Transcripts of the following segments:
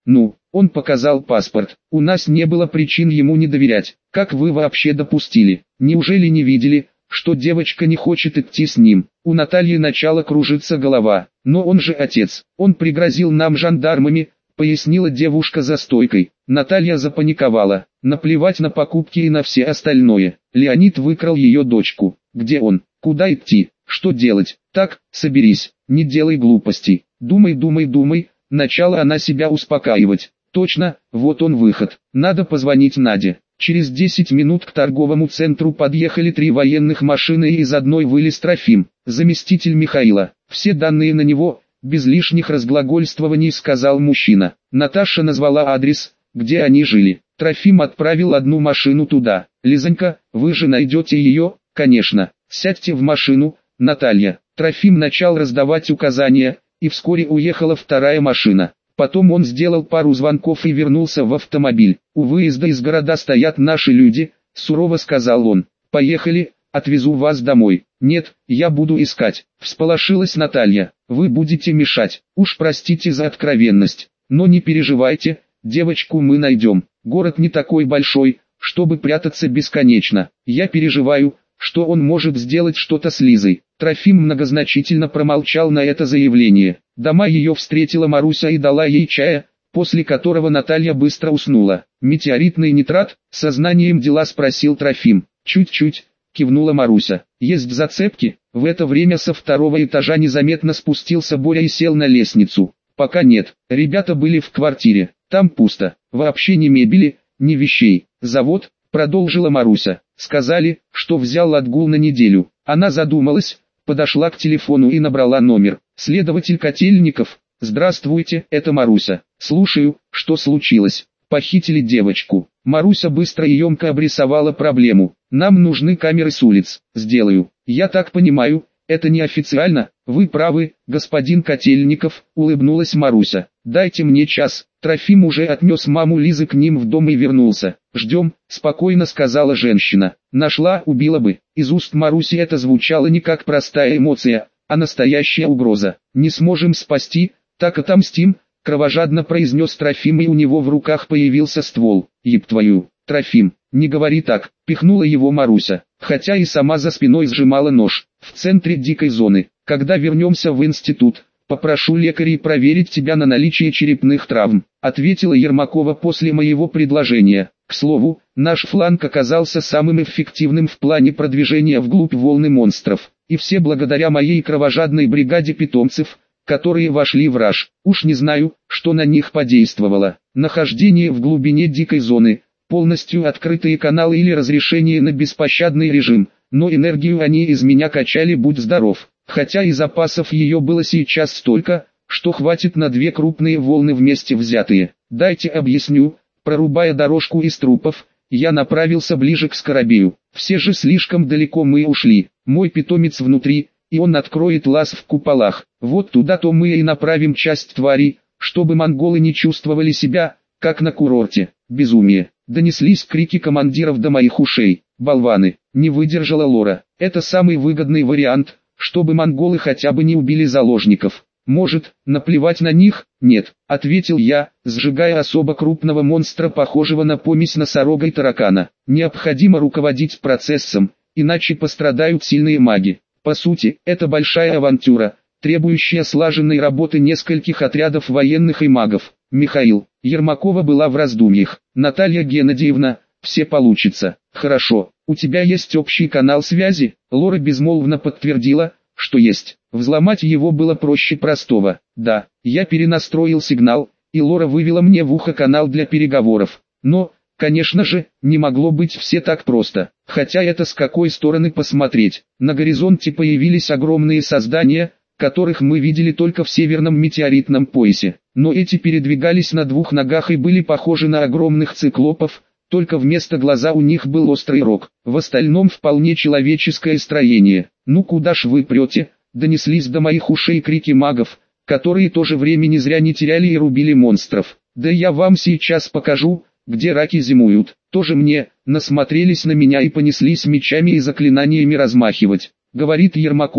Ну, он показал паспорт. У нас не было причин ему не доверять. Как вы вообще допустили? Неужели не видели, что девочка не хочет идти с ним? У Натальи начала кружиться голова. Но он же отец. Он пригрозил нам жандармами, пояснила девушка за стойкой. Наталья запаниковала. Наплевать на покупки и на все остальное. Леонид выкрал ее дочку. Где он? Куда идти? Что делать? Так, соберись, не делай глупостей. Думай, думай, думай. Начала она себя успокаивать. Точно, вот он выход. Надо позвонить Наде. Через 10 минут к торговому центру подъехали 3 военных машины и из одной вылез Трофим, заместитель Михаила. Все данные на него, без лишних разглагольствований, сказал мужчина. Наташа назвала адрес, где они жили. Трофим отправил одну машину туда. Лизонька, вы же найдете ее? Конечно. Сядьте в машину, Наталья. Трофим начал раздавать указания, и вскоре уехала вторая машина. Потом он сделал пару звонков и вернулся в автомобиль. У выезда из города стоят наши люди, сурово сказал он. Поехали, отвезу вас домой. Нет, я буду искать. Всполошилась Наталья. Вы будете мешать. Уж простите за откровенность. Но не переживайте, девочку мы найдем. Город не такой большой, чтобы прятаться бесконечно. Я переживаю, что он может сделать что-то с Лизой. Трофим многозначительно промолчал на это заявление. Дома ее встретила Маруся и дала ей чая, после которого Наталья быстро уснула. «Метеоритный нитрат?» — сознанием дела спросил Трофим. «Чуть-чуть», — кивнула Маруся. «Есть зацепки?» В это время со второго этажа незаметно спустился Боря и сел на лестницу. «Пока нет. Ребята были в квартире. Там пусто. Вообще ни мебели, ни вещей. Завод?» — продолжила Маруся. «Сказали, что взял отгул на неделю». Она задумалась, подошла к телефону и набрала номер. «Следователь Котельников. Здравствуйте, это Маруся. Слушаю, что случилось?» «Похитили девочку». Маруся быстро и емко обрисовала проблему. «Нам нужны камеры с улиц». «Сделаю. Я так понимаю, это неофициально?» «Вы правы, господин Котельников», — улыбнулась Маруся. «Дайте мне час». Трофим уже отнес маму Лизы к ним в дом и вернулся. «Ждем», — спокойно сказала женщина. «Нашла, убила бы». Из уст Маруси это звучало не как простая эмоция, а настоящая угроза. «Не сможем спасти, так отомстим», — кровожадно произнес Трофим, и у него в руках появился ствол. «Еб твою, Трофим, не говори так», — пихнула его Маруся, хотя и сама за спиной сжимала нож. «В центре дикой зоны. Когда вернемся в институт, попрошу лекарей проверить тебя на наличие черепных травм», — ответила Ермакова после моего предложения. К слову, наш фланг оказался самым эффективным в плане продвижения вглубь волны монстров, и все благодаря моей кровожадной бригаде питомцев, которые вошли в раж. Уж не знаю, что на них подействовало. Нахождение в глубине дикой зоны, полностью открытые каналы или разрешение на беспощадный режим, но энергию они из меня качали, будь здоров. Хотя и запасов ее было сейчас столько, что хватит на 2 крупные волны вместе взятые. Дайте объясню. Прорубая дорожку из трупов, я направился ближе к Скоробею. Все же слишком далеко мы ушли. Мой питомец внутри, и он откроет лаз в куполах. Вот туда-то мы и направим часть тварей, чтобы монголы не чувствовали себя, как на курорте. Безумие. Донеслись крики командиров до моих ушей. Болваны. Не выдержала Лора. Это самый выгодный вариант, чтобы монголы хотя бы не убили заложников. «Может, наплевать на них?» «Нет», — ответил я, сжигая особо крупного монстра, похожего на помесь носорога и таракана. «Необходимо руководить процессом, иначе пострадают сильные маги. По сути, это большая авантюра, требующая слаженной работы нескольких отрядов военных и магов». «Михаил». Ермакова была в раздумьях. «Наталья Геннадьевна, все получится». «Хорошо, у тебя есть общий канал связи?» Лора безмолвно подтвердила, что есть. Взломать его было проще простого. Да, я перенастроил сигнал, и Лора вывела мне в ухо канал для переговоров. Но, конечно же, не могло быть все так просто. Хотя это с какой стороны посмотреть. На горизонте появились огромные создания, которых мы видели только в северном метеоритном поясе. Но эти передвигались на 2 ногах и были похожи на огромных циклопов, только вместо глаза у них был острый рог. В остальном вполне человеческое строение. «Ну куда ж вы прете?» — донеслись до моих ушей крики магов, которые тоже времени зря не теряли и рубили монстров. «Да я вам сейчас покажу, где раки зимуют». Тоже мне, насмотрелись на меня и понеслись мечами и заклинаниями размахивать. Говорит Ермакова,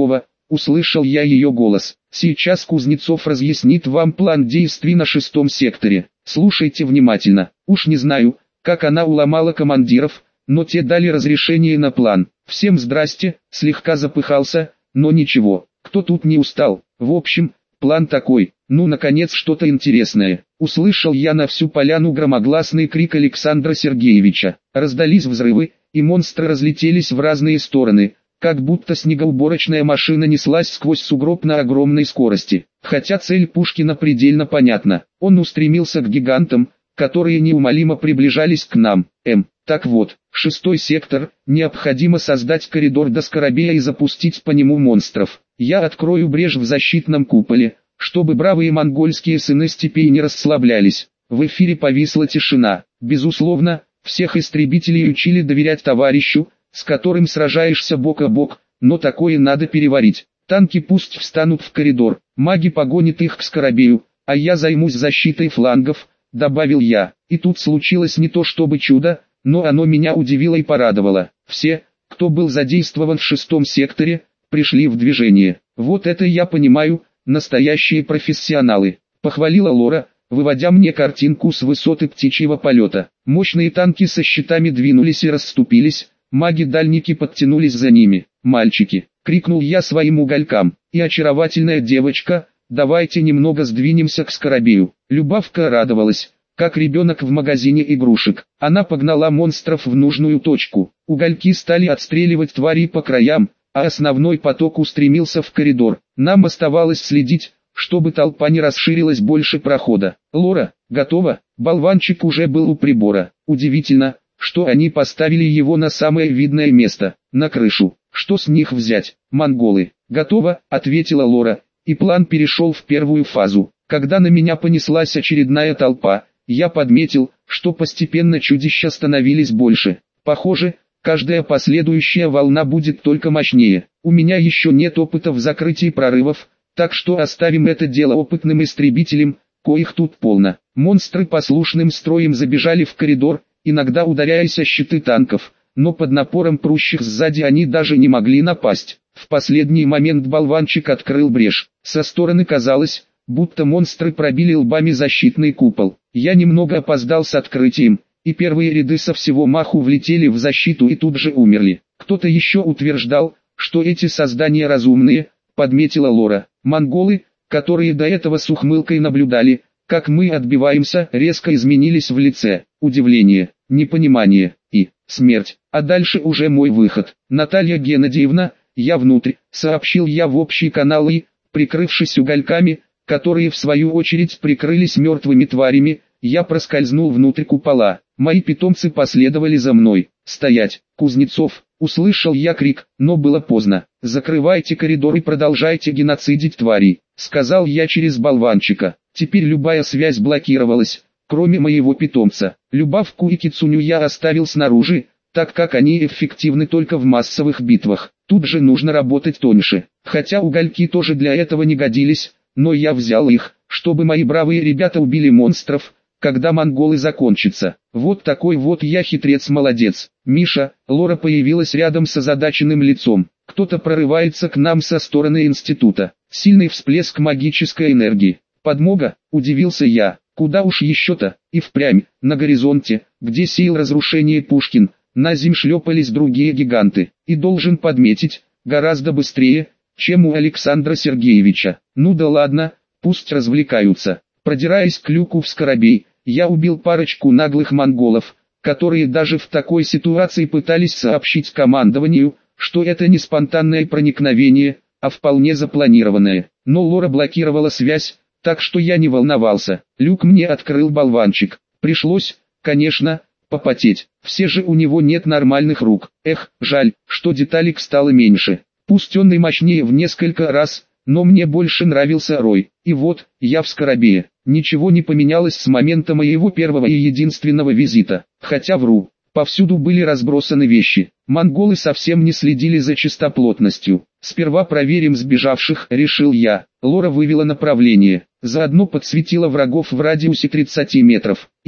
услышал я ее голос. Сейчас Кузнецов разъяснит вам план действий на 6-м секторе. Слушайте внимательно. Уж не знаю, как она уломала командиров, но те дали разрешение на план. Всем здрасте, слегка запыхался, но ничего, кто тут не устал. В общем, план такой, ну наконец что-то интересное. Услышал я на всю поляну громогласный крик Александра Сергеевича. Раздались взрывы, и монстры разлетелись в разные стороны, как будто снегоуборочная машина неслась сквозь сугроб на огромной скорости. Хотя цель Пушкина предельно понятна. Он устремился к гигантам, которые неумолимо приближались к нам. Так вот, 6-й сектор, необходимо создать коридор до Скоробея и запустить по нему монстров. Я открою брешь в защитном куполе, чтобы бравые монгольские сыны степей не расслаблялись. В эфире повисла тишина. Безусловно, всех истребителей учили доверять товарищу, с которым сражаешься бок о бок, но такое надо переварить. Танки пусть встанут в коридор, маги погонят их к Скоробею, а я займусь защитой флангов, добавил я. И тут случилось не то чтобы чудо, но оно меня удивило и порадовало. Все, кто был задействован в 6-м секторе, пришли в движение. Вот это я понимаю, настоящие профессионалы, похвалила Лора, выводя мне картинку с высоты птичьего полета. Мощные танки со щитами двинулись и расступились, маги-дальники подтянулись за ними. «Мальчики!» — крикнул я своим уголькам. «И очаровательная девочка, давайте немного сдвинемся к Скоробею». Любавка радовалась, как ребенок в магазине игрушек. Она погнала монстров в нужную точку. Угольки стали отстреливать тварей по краям, а основной поток устремился в коридор. Нам оставалось следить, чтобы толпа не расширилась больше прохода. «Лора, готова?» Болванчик уже был у прибора. Удивительно, что они поставили его на самое видное место, на крышу. Что с них взять? Монголы. «Готово», — ответила Лора, и план перешел в первую фазу. Когда на меня понеслась очередная толпа, я подметил, что постепенно чудища становились больше. Похоже, каждая последующая волна будет только мощнее. У меня еще нет опыта в закрытии прорывов, так что оставим это дело опытным истребителям, коих тут полно. Монстры послушным строем забежали в коридор, иногда ударяясь о щиты танков, но под напором прущих сзади они даже не могли напасть. В последний момент болванчик открыл брешь. Со стороны казалось, будто монстры пробили лбами защитный купол. Я немного опоздал с открытием, и первые ряды со всего маху влетели в защиту и тут же умерли. Кто-то еще утверждал, что эти создания разумные, подметила Лора. Монголы, которые до этого с ухмылкой наблюдали, как мы отбиваемся, резко изменились в лице. Удивление, непонимание и смерть. А дальше уже мой выход. «Наталья Геннадьевна, я внутрь», сообщил я в общий канал и, прикрывшись угольками, которые в свою очередь прикрылись мертвыми тварями, я проскользнул внутрь купола. Мои питомцы последовали за мной. «Стоять, Кузнецов!» Услышал я крик, но было поздно. «Закрывайте коридор и продолжайте геноцидить тварей», сказал я через болванчика. Теперь любая связь блокировалась, кроме моего питомца. Любавку и Кицуню я оставил снаружи, так как они эффективны только в массовых битвах. Тут же нужно работать тоньше. Хотя угольки тоже для этого не годились, но я взял их, чтобы мои бравые ребята убили монстров, когда монголы закончатся. Вот такой вот я хитрец-молодец. «Миша», Лора появилась рядом с озадаченным лицом. «Кто-то прорывается к нам со стороны института. Сильный всплеск магической энергии. Подмога?» – удивился я. «Куда уж еще-то?» И впрямь, на горизонте, где сеял разрушение Пушкин, на земь шлепались другие гиганты. И должен подметить, гораздо быстрее, чем у Александра Сергеевича. Ну да ладно, пусть развлекаются. Продираясь к люку в Скоробей, я убил парочку наглых монголов, которые даже в такой ситуации пытались сообщить командованию, что это не спонтанное проникновение, а вполне запланированное. Но Лора блокировала связь, так что я не волновался. Люк мне открыл болванчик. Пришлось, конечно, попотеть. Все же у него нет нормальных рук. Эх, жаль, что деталек стало меньше. Пусть он и мощнее в несколько раз, но мне больше нравился Рой. И вот, я в Скоробее. Ничего не поменялось с момента моего первого и единственного визита. Хотя вру, повсюду были разбросаны вещи. Монголы совсем не следили за чистоплотностью. Сперва проверим сбежавших, решил я. Лора вывела направление. Заодно подсветила врагов в радиусе 30 метров. И,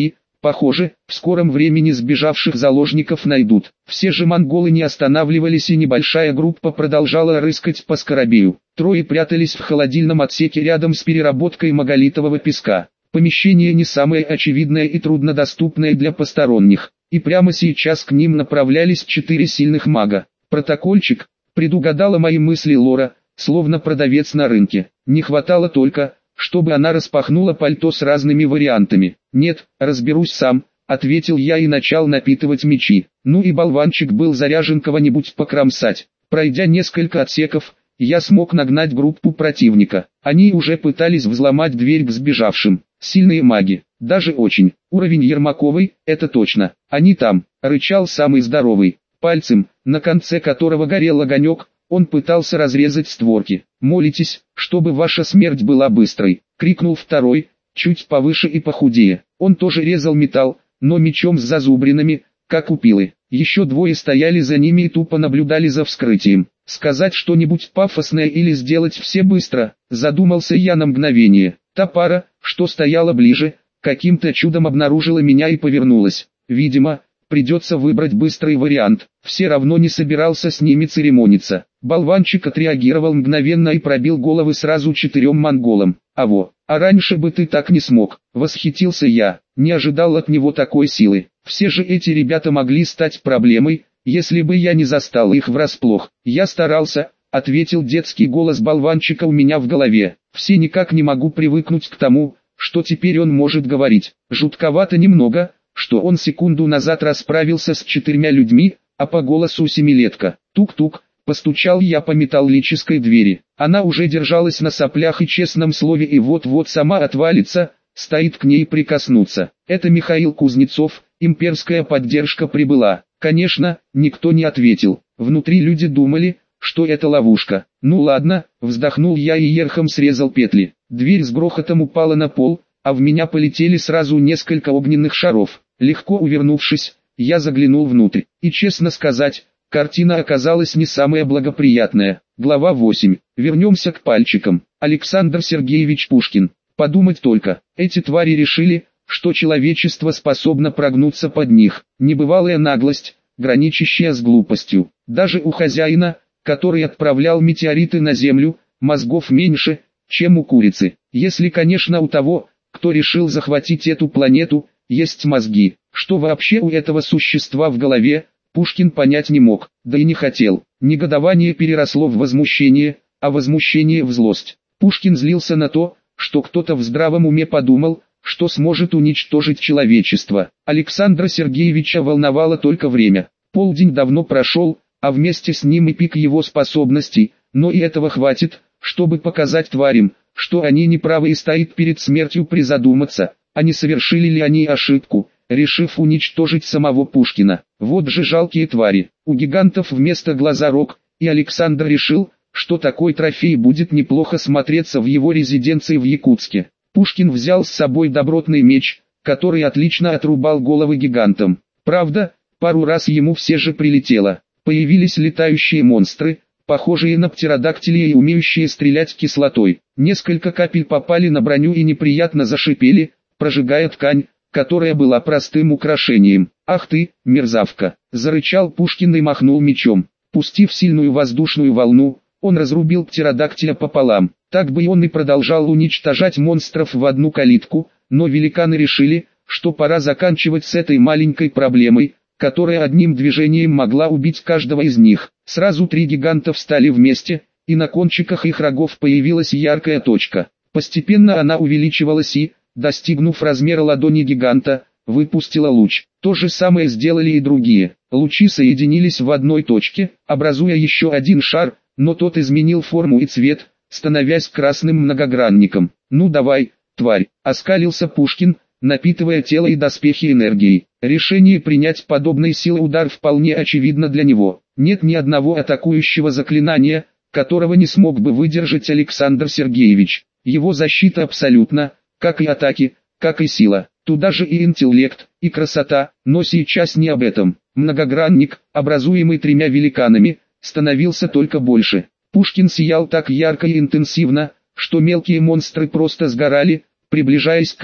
Похоже, в скором времени сбежавших заложников найдут. Все же монголы не останавливались, и небольшая группа продолжала рыскать по Скоробею. Трое прятались в холодильном отсеке рядом с переработкой маголитового песка. Помещение не самое очевидное и труднодоступное для посторонних, и прямо сейчас к ним направлялись 4 сильных мага. Протокольчик, предугадала мои мысли Лора, словно продавец на рынке. Не хватало только, чтобы она распахнула пальто с разными вариантами. «Нет, разберусь сам», — ответил я и начал напитывать мечи. Ну и болванчик был заряжен кого-нибудь покромсать. Пройдя несколько отсеков, я смог нагнать группу противника. Они уже пытались взломать дверь к сбежавшим. Сильные маги, даже очень. Уровень Ермаковой, это точно. Они там, рычал самый здоровый. Пальцем, на конце которого горел огонек, он пытался разрезать створки. «Молитесь, чтобы ваша смерть была быстрой», — крикнул второй, чуть повыше и похудее. Он тоже резал металл, но мечом с зазубринами, как у пилы. Еще двое стояли за ними и тупо наблюдали за вскрытием. Сказать что-нибудь пафосное или сделать все быстро, задумался я на мгновение. Та пара, что стояла ближе, каким-то чудом обнаружила меня и повернулась. Видимо, придется выбрать быстрый вариант. Все равно не собирался с ними церемониться. Болванчик отреагировал мгновенно и пробил головы сразу 4 монголам. А раньше бы ты так не смог, восхитился я, не ожидал от него такой силы. Все же эти ребята могли стать проблемой, если бы я не застал их врасплох. Я старался, ответил детский голос болванчика у меня в голове. Все никак не могу привыкнуть к тому, что теперь он может говорить. Жутковато немного, что он секунду назад расправился с 4 людьми, а по голосу семилетка. Тук-тук, постучал я по металлической двери. Она уже держалась на соплях и честном слове и вот-вот сама отвалится, стоит к ней прикоснуться. Это Михаил Кузнецов, имперская поддержка прибыла. Конечно, никто не ответил. Внутри люди думали, что это ловушка. Ну ладно, вздохнул я и ерхом срезал петли. Дверь с грохотом упала на пол, а в меня полетели сразу несколько огненных шаров. Легко увернувшись, я заглянул внутрь. И честно сказать, картина оказалась не самая благоприятная. Глава 8. Вернемся к пальчикам. Александр Сергеевич Пушкин. Подумать только, эти твари решили, что человечество способно прогнуться под них. Небывалая наглость, граничащая с глупостью. Даже у хозяина, который отправлял метеориты на Землю, мозгов меньше, чем у курицы. Если, конечно, у того, кто решил захватить эту планету, есть мозги. Что вообще у этого существа в голове, Пушкин понять не мог, да и не хотел. Негодование переросло в возмущение, а возмущение в злость. Пушкин злился на то, что кто-то в здравом уме подумал, что сможет уничтожить человечество. Александра Сергеевича волновало только время. Полдень давно прошел, а вместе с ним и пик его способностей, но и этого хватит, чтобы показать тварям, что они неправы и стоит перед смертью призадуматься, а не совершили ли они ошибку, решив уничтожить самого Пушкина. Вот же жалкие твари. У гигантов вместо глаза рог, и Александр решил, что такой трофей будет неплохо смотреться в его резиденции в Якутске. Пушкин взял с собой добротный меч, который отлично отрубал головы гигантам. Правда, пару раз ему все же прилетело. Появились летающие монстры, похожие на птеродактилей и умеющие стрелять кислотой. Несколько капель попали на броню и неприятно зашипели, прожигая ткань, которая была простым украшением. «Ах ты, мерзавка!» – зарычал Пушкин и махнул мечом. Пустив сильную воздушную волну, он разрубил птеродактиля пополам. Так бы он и продолжал уничтожать монстров в одну калитку, но великаны решили, что пора заканчивать с этой маленькой проблемой, которая одним движением могла убить каждого из них. Сразу 3 гиганта встали вместе, и на кончиках их рогов появилась яркая точка. Постепенно она увеличивалась и, достигнув размера ладони гиганта, выпустила луч. То же самое сделали и другие. Лучи соединились в одной точке, образуя еще один шар, но тот изменил форму и цвет, становясь красным многогранником. «Ну давай, тварь!» — оскалился Пушкин, напитывая тело и доспехи энергией. Решение принять подобной силы удар вполне очевидно для него. Нет ни одного атакующего заклинания, которого не смог бы выдержать Александр Сергеевич. Его защита абсолютна, как и атаки, как и сила. Туда же и интеллект, и красота, но сейчас не об этом. Многогранник, образуемый 3 великанами, становился только больше. Пушкин сиял так ярко и интенсивно, что мелкие монстры просто сгорали, приближаясь к нему.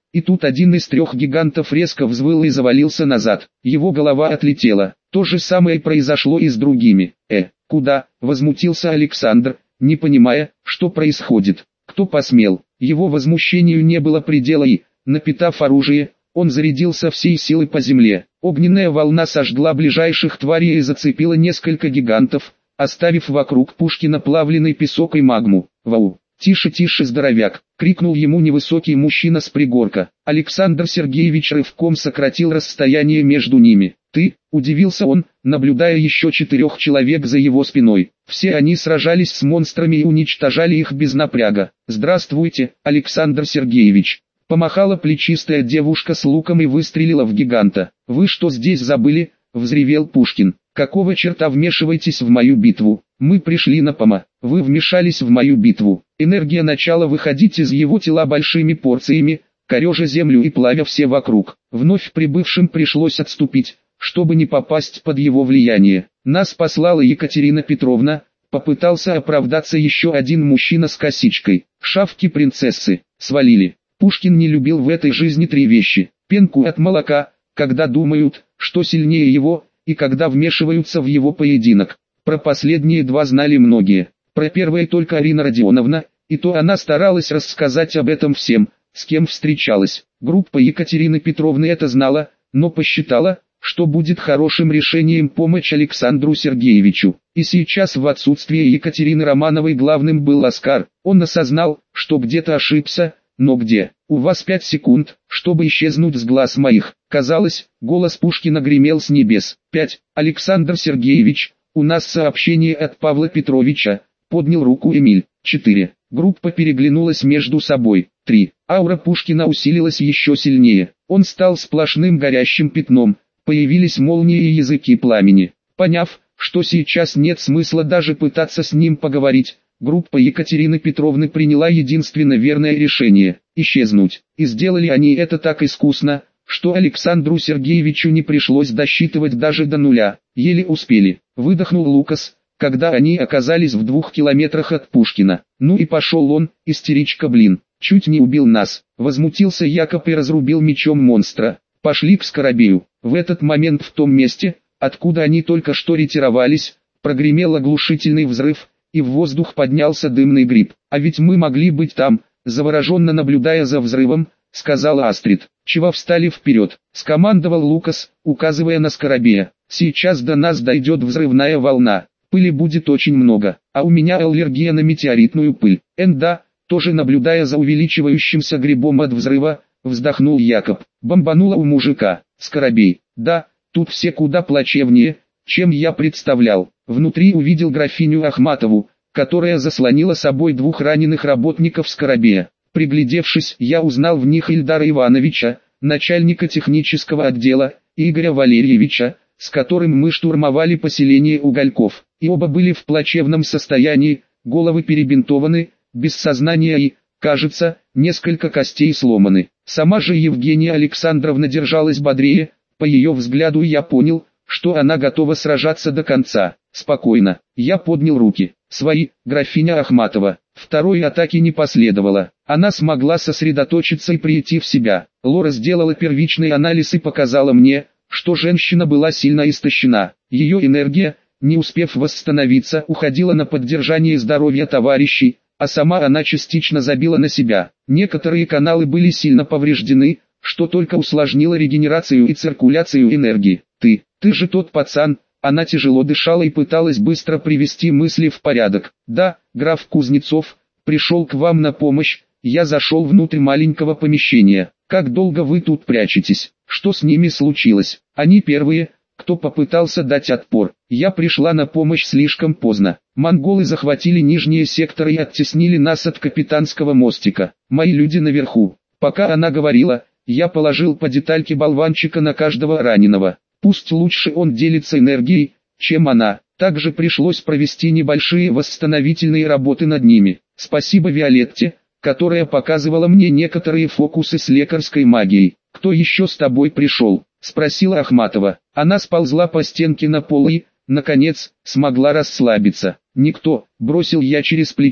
И тут один из трех гигантов резко взвыл и завалился назад. Его голова отлетела. То же самое произошло и с другими. Куда? Возмутился Александр, не понимая, что происходит. Кто посмел? Его возмущению не было предела и, напитав оружие, он зарядился всей силы по земле. Огненная волна сожгла ближайших тварей и зацепила несколько гигантов, оставив вокруг Пушкина плавленый песок и магму. «Вау! Тише, тише, здоровяк!» — крикнул ему невысокий мужчина с пригорка. Александр Сергеевич рывком сократил расстояние между ними. «Ты?» — удивился он, наблюдая еще 4 человек за его спиной. Все они сражались с монстрами и уничтожали их без напряга. «Здравствуйте, Александр Сергеевич!» Помахала плечистая девушка с луком и выстрелила в гиганта. «Вы что здесь забыли?» — взревел Пушкин. «Какого черта вмешиваетесь в мою битву? Мы пришли на пома. Вы вмешались в мою битву». Энергия начала выходить из его тела большими порциями, корежа землю и плавя все вокруг. Вновь прибывшим пришлось отступить, чтобы не попасть под его влияние. «Нас послала Екатерина Петровна», — попытался оправдаться еще один мужчина с косичкой. «Шавки принцессы, свалили». Пушкин не любил в этой жизни 3 вещи: пенку от молока, когда думают, что сильнее его, и когда вмешиваются в его поединок. Про последние 2 знали многие. Про первое только Арина Родионовна, и то она старалась рассказать об этом всем, с кем встречалась. Группа Екатерины Петровны это знала, но посчитала, что будет хорошим решением помочь Александру Сергеевичу. И сейчас в отсутствие Екатерины Романовой главным был Оскар. Он осознал, что где-то ошибся. Но где? У вас 5 секунд, чтобы исчезнуть с глаз моих. Казалось, голос Пушкина гремел с небес. 5. Александр Сергеевич, у нас сообщение от Павла Петровича. Поднял руку Эмиль. 4. Группа переглянулась между собой. 3. Аура Пушкина усилилась еще сильнее. Он стал сплошным горящим пятном. Появились молнии и языки пламени. Поняв, что сейчас нет смысла даже пытаться с ним поговорить, группа Екатерины Петровны приняла единственно верное решение – исчезнуть. И сделали они это так искусно, что Александру Сергеевичу не пришлось досчитывать даже до 0. Еле успели. Выдохнул Лукас, когда они оказались в 2 километрах от Пушкина. «Ну и пошел он, истеричка, блин, чуть не убил нас!» Возмутился Якоб и разрубил мечом монстра. «Пошли к Скоробею». В этот момент в том месте, откуда они только что ретировались, прогремел оглушительный взрыв, и в воздух поднялся дымный гриб. «А ведь мы могли быть там», завороженно наблюдая за взрывом, сказала Астрид. «Чего встали вперед?» — скомандовал Лукас, указывая на Скоробея. «Сейчас до нас дойдет взрывная волна. Пыли будет очень много, а у меня аллергия на метеоритную пыль». «Да», тоже наблюдая за увеличивающимся грибом от взрыва, вздохнул Якоб. «Бомбануло у мужика». «Скоробей, да, тут все куда плачевнее, чем я представлял». Внутри увидел графиню Ахматову, которая заслонила собой 2 раненых работников Скоробея. Приглядевшись, я узнал в них Ильдара Ивановича, начальника технического отдела, и Игоря Валерьевича, с которым мы штурмовали поселение Угольков. И оба были в плачевном состоянии, головы перебинтованы, без сознания и, кажется, несколько костей сломаны. Сама же Евгения Александровна держалась бодрее, по ее взгляду я понял, что она готова сражаться до конца. «Спокойно». Я поднял руки. «Свои, графиня Ахматова». Второй атаки не последовало. Она смогла сосредоточиться и прийти в себя. Лора сделала первичный анализ и показала мне, что женщина была сильно истощена. Ее энергия, не успев восстановиться, уходила на поддержание здоровья товарищей, а сама она частично забила на себя. Некоторые каналы были сильно повреждены, что только усложнило регенерацию и циркуляцию энергии. Ты же тот пацан». Она тяжело дышала и пыталась быстро привести мысли в порядок. «Да, граф Кузнецов, пришел к вам на помощь». Я зашел внутрь маленького помещения. «Как долго вы тут прячетесь? Что с ними случилось?» «Они первые, кто попытался дать отпор. Я пришла на помощь слишком поздно. Монголы захватили нижние секторы и оттеснили нас от капитанского мостика. Мои люди наверху». Пока она говорила, я положил по детальке болванчика на каждого раненого. Пусть лучше он делится энергией, чем она. Также пришлось провести небольшие восстановительные работы над ними. Спасибо Виолетте, которая показывала мне некоторые фокусы с лекарской магией. «Кто еще с тобой пришел?» — спросила Ахматова. Она сползла по стенке на пол и, наконец, смогла расслабиться. «Никто», — бросил я через плечо.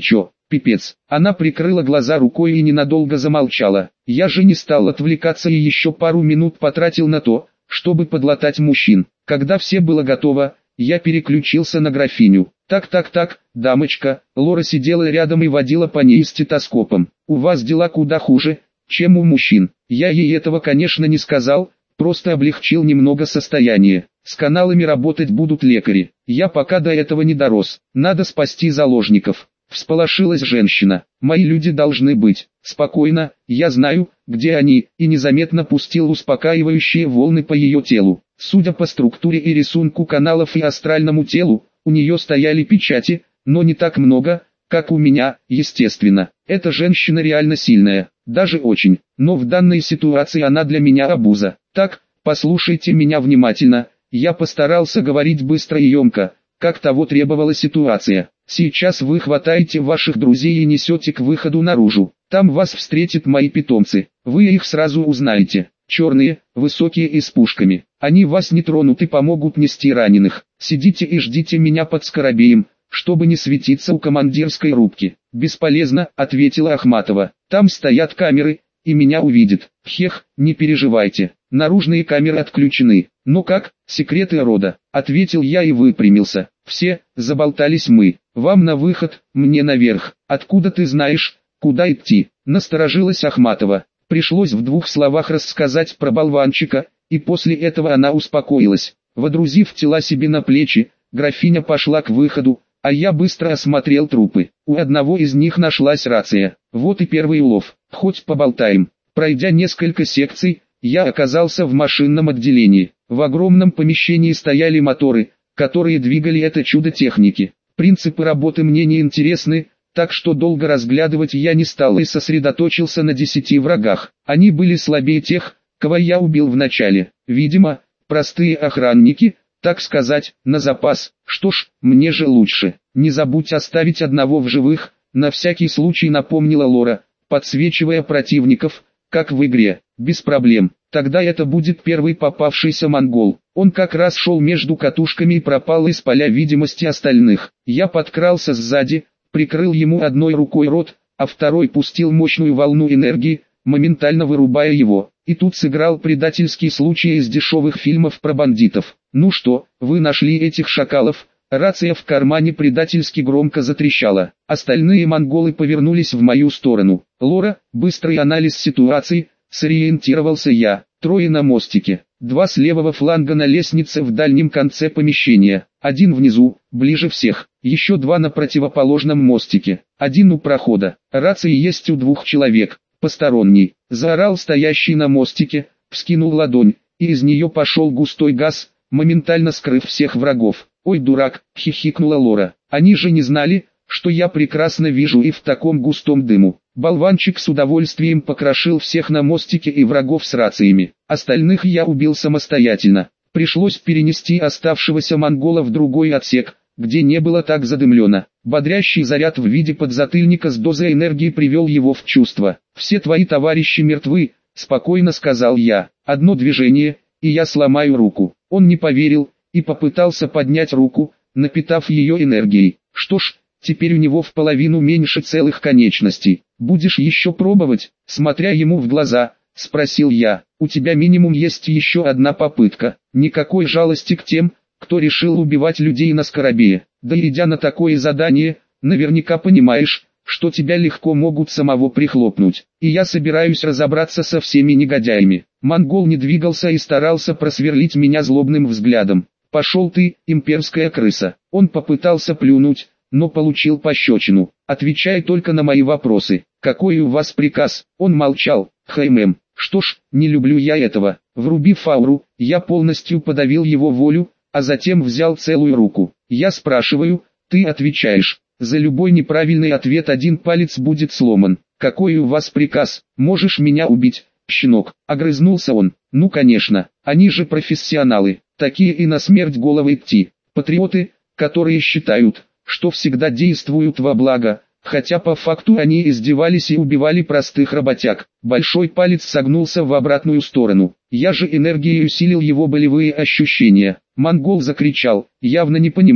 Пипец. Она прикрыла глаза рукой и ненадолго замолчала. Я же не стал отвлекаться и еще пару минут потратил на то, чтобы подлатать мужчин. Когда все было готово, я переключился на графиню. Так, дамочка. Лора сидела рядом и водила по ней стетоскопом. У вас дела куда хуже, чем у мужчин. Я ей этого, конечно, не сказал, просто облегчил немного состояние. С каналами работать будут лекари. Я пока до этого не дорос. Надо спасти заложников. Всполошилась женщина. Мои люди должны быть. Спокойно, я знаю, где они, и незаметно пустил успокаивающие волны по ее телу. Судя по структуре и рисунку каналов и астральному телу, у нее стояли печати, но не так много, как у меня, естественно. Эта женщина реально сильная, даже очень, но в данной ситуации она для меня обуза. Так, послушайте меня внимательно, я постарался говорить быстро и емко, как того требовала ситуация. Сейчас вы хватаете ваших друзей и несете к выходу наружу. Там вас встретят мои питомцы, вы их сразу узнаете. Черные, высокие и с пушками. Они вас не тронут и помогут нести раненых. Сидите и ждите меня под скоробеем, чтобы не светиться у командирской рубки. Бесполезно, ответила Ахматова. Там стоят камеры, и меня увидят. Хех, не переживайте. Наружные камеры отключены. Ну как, секреты рода? Ответил я и выпрямился. Все, заболтались мы. Вам на выход, мне наверх. Откуда ты знаешь, куда идти? Насторожилась Ахматова. Пришлось в двух словах рассказать про болванчика, и после этого она успокоилась. Водрузив тела себе на плечи, графиня пошла к выходу, а я быстро осмотрел трупы. У одного из них нашлась рация. Вот и первый улов. Хоть поболтаем. Пройдя несколько секций, я оказался в машинном отделении. В огромном помещении стояли моторы, которые двигали это чудо техники. Принципы работы мне не интересны, так что долго разглядывать я не стал и сосредоточился на 10 врагах. Они были слабее тех, кого я убил в начале. Видимо, простые охранники, так сказать, на запас. Что ж, мне же лучше. Не забудь оставить одного в живых, на всякий случай напомнила Лора, подсвечивая противников, как в игре. Без проблем. Тогда это будет первый попавшийся монгол. Он как раз шел между катушками и пропал из поля видимости остальных. Я подкрался сзади, прикрыл ему одной рукой рот, а второй пустил мощную волну энергии, моментально вырубая его. И тут сыграл предательский случай из дешевых фильмов про бандитов. Ну что, вы нашли этих шакалов? Рация в кармане предательски громко затрещала. Остальные монголы повернулись в мою сторону. Лора, быстрый анализ ситуации, сориентировался я. Трое на мостике. 2 с левого фланга на лестнице в дальнем конце помещения. 1 внизу, ближе всех. Еще 2 на противоположном мостике. 1 у прохода. Рации есть у 2 человек. Посторонний. Заорал стоящий на мостике, вскинул ладонь, и из нее пошел густой газ, моментально скрыв всех врагов. «Ой, дурак!» — хихикнула Лора. «Они же не знали, что я прекрасно вижу и в таком густом дыму». Болванчик с удовольствием покрошил всех на мостике и врагов с рациями. Остальных я убил самостоятельно. Пришлось перенести оставшегося монгола в другой отсек, где не было так задымлено. Бодрящий заряд в виде подзатыльника с дозой энергии привел его в чувство. «Все твои товарищи мертвы», — спокойно сказал я. «Одно движение, и я сломаю руку». Он не поверил и попытался поднять руку, напитав ее энергией. Что ж, теперь у него в половину меньше целых конечностей. «Будешь еще пробовать?» Смотря ему в глаза, спросил я. «У тебя минимум есть еще одна попытка. Никакой жалости к тем, кто решил убивать людей на скоробее. Да идя на такое задание, наверняка понимаешь, что тебя легко могут самого прихлопнуть. И я собираюсь разобраться со всеми негодяями». Монгол не двигался и старался просверлить меня злобным взглядом. «Пошел ты, имперская крыса». Он попытался плюнуть, но получил пощечину. «Отвечай только на мои вопросы. Какой у вас приказ?» Он молчал. «Хэймэм». «Что ж, не люблю я этого». Врубив ауру, я полностью подавил его волю, а затем взял целую руку. «Я спрашиваю, ты отвечаешь. За любой неправильный ответ 1 палец будет сломан. Какой у вас приказ? Можешь меня убить, щенок?» Огрызнулся он. «Ну конечно, они же профессионалы, такие и на смерть головы идти. Патриоты, которые считают, что всегда действуют во благо, хотя по факту они издевались и убивали простых работяг». Большой палец согнулся в обратную сторону. Я же энергией усилил его болевые ощущения. Монгол закричал, явно не понимая,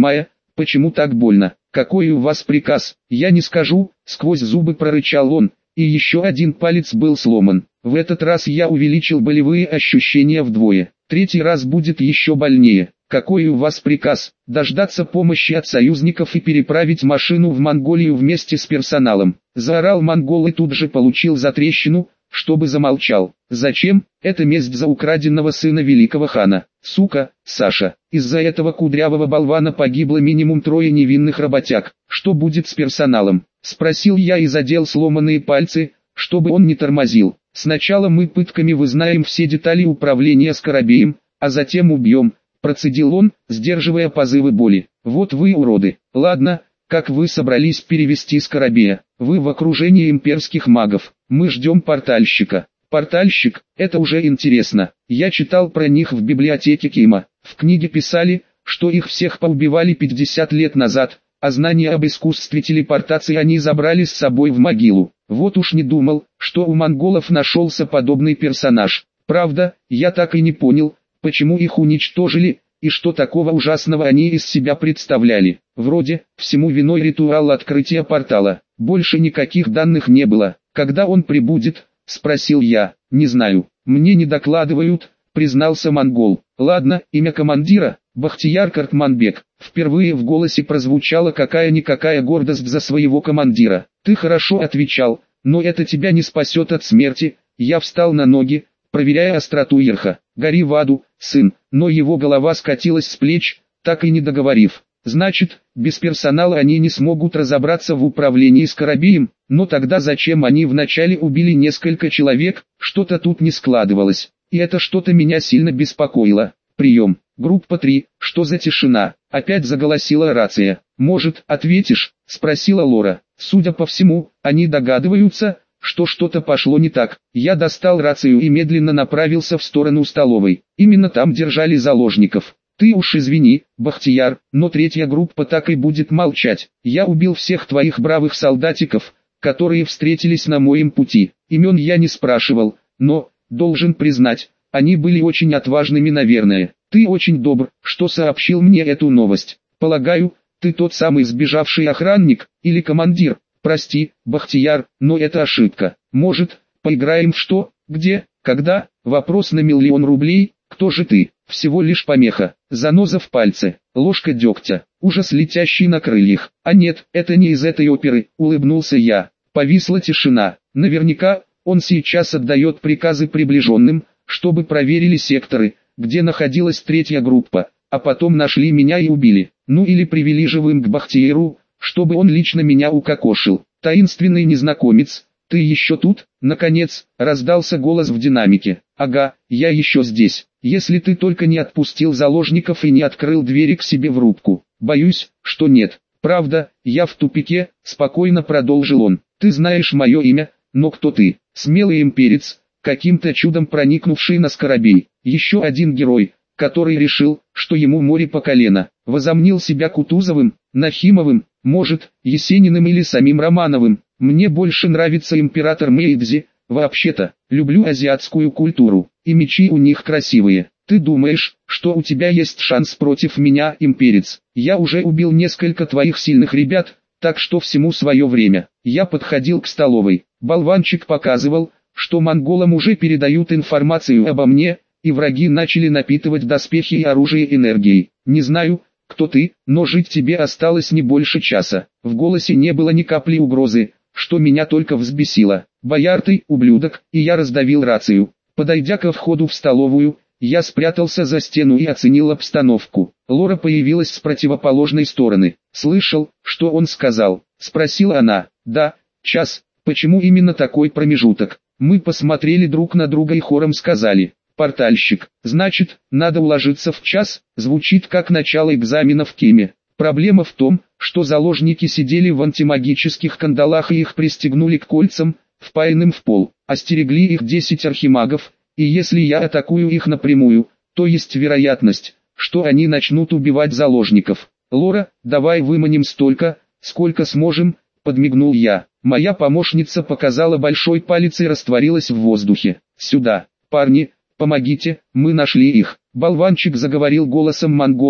почему так больно? Какой у вас приказ? Я не скажу, сквозь зубы прорычал он, и еще один палец был сломан. В этот раз я увеличил болевые ощущения вдвое. Третий раз будет еще больнее. Какой у вас приказ? Дождаться помощи от союзников и переправить машину в Монголию вместе с персоналом. Заорал монгол и тут же получил затрещину, чтобы замолчал. Зачем? Это месть за украденного сына великого хана. Сука, Саша, из-за этого кудрявого болвана погибло минимум 3 невинных работяг. Что будет с персоналом? Спросил я и задел сломанные пальцы, чтобы он не тормозил. Сначала мы пытками вызнаем все детали управления Скоробеем, а затем убьем. Процедил он, сдерживая позывы боли. Вот вы уроды. Ладно, как вы собрались перевести Скоробея? Вы в окружении имперских магов. Мы ждем портальщика. Портальщик, это уже интересно. Я читал про них в библиотеке Кима. В книге писали, что их всех поубивали 50 лет назад, а знания об искусстве телепортации они забрали с собой в могилу. Вот уж не думал, что у монголов нашелся подобный персонаж. Правда, я так и не понял, почему их уничтожили, и что такого ужасного они из себя представляли. Вроде, всему виной ритуал открытия портала. Больше никаких данных не было. Когда он прибудет? Спросил я. Не знаю, мне не докладывают, признался монгол. Ладно, имя командира? Бахтияр Картманбек. Впервые в голосе прозвучала какая-никакая гордость за своего командира. Ты хорошо отвечал, но это тебя не спасет от смерти. Я встал на ноги, проверяя остроту Ирха. Гори в аду, сын, но его голова скатилась с плеч, так и не договорив. Значит, без персонала они не смогут разобраться в управлении Скоробеем, но тогда зачем они вначале убили несколько человек? Что-то тут не складывалось, и это что-то меня сильно беспокоило. Прием, группа 3, что за тишина? Опять заголосила рация. Может, ответишь? Спросила Лора. Судя по всему, они догадываются, что что-то пошло не так. Я достал рацию и медленно направился в сторону столовой. Именно там держали заложников. Ты уж извини, Бахтияр, но третья группа так и будет молчать. Я убил всех твоих бравых солдатиков, которые встретились на моем пути. Имен я не спрашивал, но, должен признать, они были очень отважными, наверное. Ты очень добр, что сообщил мне эту новость. Полагаю, ты тот самый сбежавший охранник, или командир. Прости, Бахтияр, но это ошибка. Может, поиграем в что, где, когда? Вопрос на 1 000 000 рублей. Кто же ты? Всего лишь помеха. Заноза в пальце, ложка дегтя, ужас, летящий на крыльях. А нет, это не из этой оперы, улыбнулся я. Повисла тишина. Наверняка, он сейчас отдает приказы приближенным, чтобы проверили секторы, где находилась третья группа, а потом нашли меня и убили. Ну или привели живым к Бахтияру, чтобы он лично меня укокошил. Таинственный незнакомец, ты еще тут? Наконец, раздался голос в динамике. Ага, я еще здесь. Если ты только не отпустил заложников и не открыл двери к себе в рубку. Боюсь, что нет. Правда, я в тупике, спокойно продолжил он. Ты знаешь мое имя, но кто ты? Смелый имперец, каким-то чудом проникнувший на Скоробей. Еще один герой, который решил, что ему море по колено. Возомнил себя Кутузовым, Нахимовым, может, Есениным или самим Романовым. Мне больше нравится император Мэйдзи. Вообще-то, люблю азиатскую культуру, и мечи у них красивые. Ты думаешь, что у тебя есть шанс против меня, имперец? Я уже убил несколько твоих сильных ребят, так что всему свое время. Я подходил к столовой. Болванчик показывал, что монголам уже передают информацию обо мне, и враги начали напитывать доспехи и оружие энергией. Не знаю, кто ты, но жить тебе осталось не больше часа. В голосе не было ни капли угрозы, что меня только взбесило. Бояр ты, ублюдок, и я раздавил рацию. Подойдя ко входу в столовую, я спрятался за стену и оценил обстановку. Лора появилась с противоположной стороны. «Слышал, что он сказал?» — спросила она. «Да, час. Почему именно такой промежуток?» Мы посмотрели друг на друга и хором сказали. «Портальщик. Значит, надо уложиться в час», звучит как начало экзамена в Киме. Проблема в том, что заложники сидели в антимагических кандалах и их пристегнули к кольцам, впаянным в пол. Остерегли их 10 архимагов, и если я атакую их напрямую, то есть вероятность, что они начнут убивать заложников. «Лора, давай выманим столько, сколько сможем», подмигнул я. Моя помощница показала большой палец и растворилась в воздухе. «Сюда, парни, помогите, мы нашли их». Болванчик заговорил голосом монгола,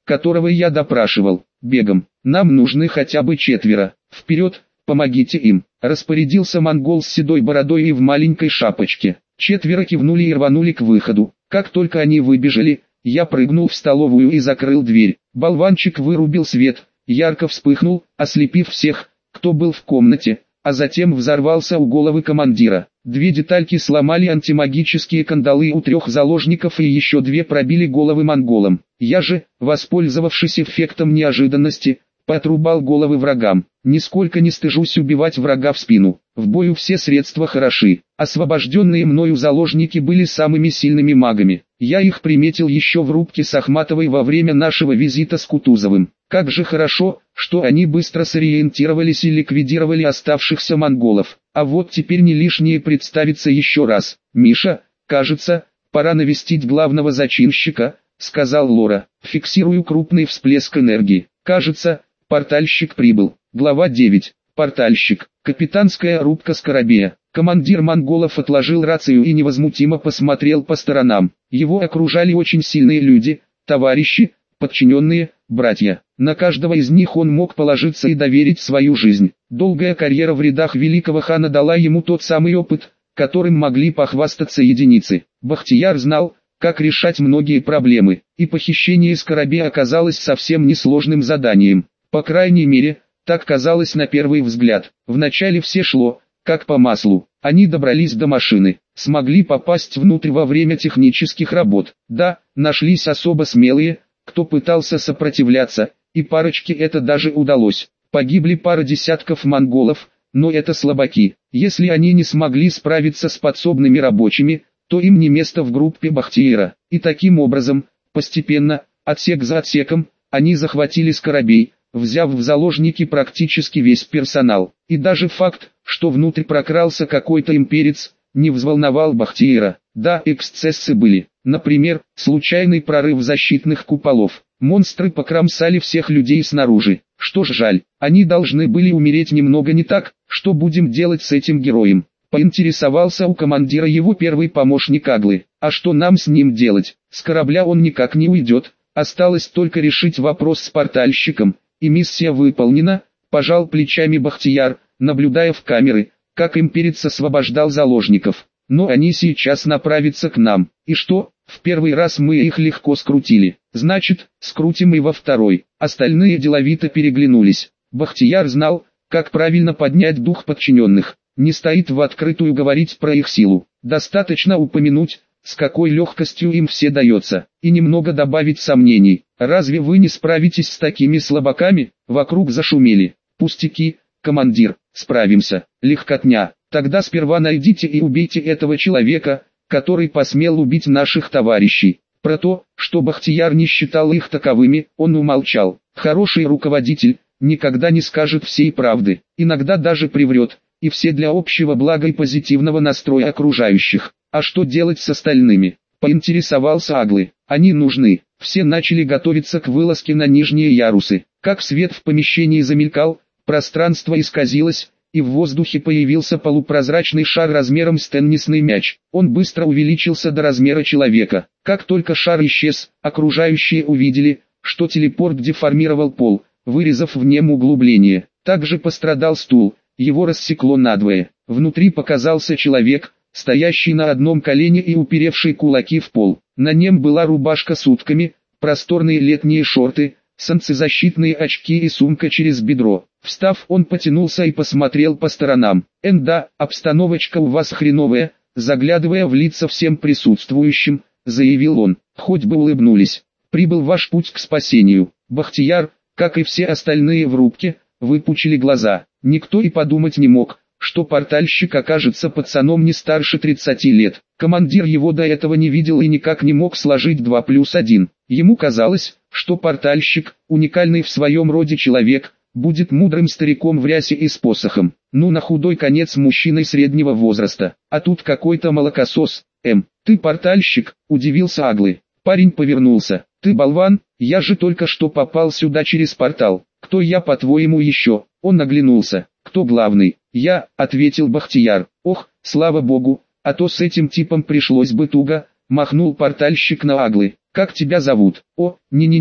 которого я допрашивал, бегом. Нам нужны хотя бы 4. Вперед, помогите им. Распорядился монгол с седой бородой и в маленькой шапочке. 4 кивнули и рванули к выходу. Как только они выбежали, я прыгнул в столовую и закрыл дверь. Болванчик вырубил свет, ярко вспыхнул, ослепив всех, кто был в комнате, а затем взорвался у головы командира. 2 детальки сломали антимагические кандалы у 3 заложников и еще 2 пробили головы монголам. Я же, воспользовавшись эффектом неожиданности, поотрубал головы врагам. Нисколько не стыжусь убивать врага в спину. В бою все средства хороши. Освобожденные мною заложники были самыми сильными магами. Я их приметил еще в рубке с Ахматовой во время нашего визита с Кутузовым. Как же хорошо, что они быстро сориентировались и ликвидировали оставшихся монголов. А вот теперь не лишнее представиться еще раз. «Миша, кажется, пора навестить главного зачинщика», — сказал Лора. «Фиксирую крупный всплеск энергии. Кажется, портальщик прибыл». Глава 9. Портальщик. Капитанская рубка Скоробея. Командир монголов отложил рацию и невозмутимо посмотрел по сторонам. Его окружали очень сильные люди, товарищи, подчиненные, братья. На каждого из них он мог положиться и доверить свою жизнь. Долгая карьера в рядах великого хана дала ему тот самый опыт, которым могли похвастаться единицы. Бахтияр знал, как решать многие проблемы, и похищение Скоробея оказалось совсем несложным заданием. По крайней мере, так казалось на первый взгляд. Вначале все шло, как по маслу. Они добрались до машины, смогли попасть внутрь во время технических работ. Да, нашлись особо смелые, кто пытался сопротивляться, и парочке это даже удалось. Погибли пара десятков монголов, но это слабаки. Если они не смогли справиться с подсобными рабочими, то им не место в группе Бахтиера. И таким образом, постепенно, отсек за отсеком, они захватили Скоробей, взяв в заложники практически весь персонал. И даже факт, что внутрь прокрался какой-то имперец, не взволновал Бахтиера. Да, эксцессы были. Например, случайный прорыв защитных куполов. Монстры покромсали всех людей снаружи. Что ж, жаль, они должны были умереть немного не так. Что будем делать с этим героем? Поинтересовался у командира его первый помощник Аглы. А что нам с ним делать? С корабля он никак не уйдет. Осталось только решить вопрос с портальщиком. И миссия выполнена, пожал плечами Бахтияр, наблюдая в камеры, как имперец освобождал заложников. Но они сейчас направятся к нам. И что, в первый раз мы их легко скрутили, значит, скрутим и во второй. Остальные деловито переглянулись. Бахтияр знал, как правильно поднять дух подчиненных. Не стоит в открытую говорить про их силу. Достаточно упомянуть, с какой легкостью им все дается, и немного добавить сомнений. Разве вы не справитесь с такими слабаками? Вокруг зашумели. Пустяки, командир, справимся. Легкотня. Тогда сперва найдите и убейте этого человека, который посмел убить наших товарищей. Про то, что Бахтияр не считал их таковыми, он умолчал. Хороший руководитель никогда не скажет всей правды, иногда даже приврет, и все для общего блага и позитивного настроя окружающих. А что делать с остальными? Поинтересовался Аглы. Они нужны. Все начали готовиться к вылазке на нижние ярусы. Как свет в помещении замелькал, пространство исказилось, и в воздухе появился полупрозрачный шар размером с теннисный мяч. Он быстро увеличился до размера человека. Как только шар исчез, окружающие увидели, что телепорт деформировал пол, вырезав в нем углубление. Также пострадал стул, его рассекло надвое. Внутри показался человек, стоящий на одном колене и уперевший кулаки в пол. На нем была рубашка с утками, просторные летние шорты, солнцезащитные очки и сумка через бедро. Встав, он потянулся и посмотрел по сторонам. «Да, обстановочка у вас хреновая», заглядывая в лица всем присутствующим, заявил он. «Хоть бы улыбнулись. Прибыл ваш путь к спасению». Бахтияр, как и все остальные в рубке, выпучили глаза. Никто и подумать не мог, что портальщик окажется пацаном не старше 30 лет. Командир его до этого не видел и никак не мог сложить 2 плюс 1. Ему казалось, что портальщик, уникальный в своем роде человек, будет мудрым стариком в рясе и с посохом. Ну, на худой конец мужчиной среднего возраста. А тут какой-то молокосос. Ты портальщик? Удивился Аглы. Парень повернулся. Ты болван, я же только что попал сюда через портал. Кто я, по-твоему, еще? Он оглянулся. Кто главный? Я, ответил Бахтияр. Ох, слава богу, а то с этим типом пришлось бы туго, махнул портальщик на Аглы. Как тебя зовут? О, не-не-не,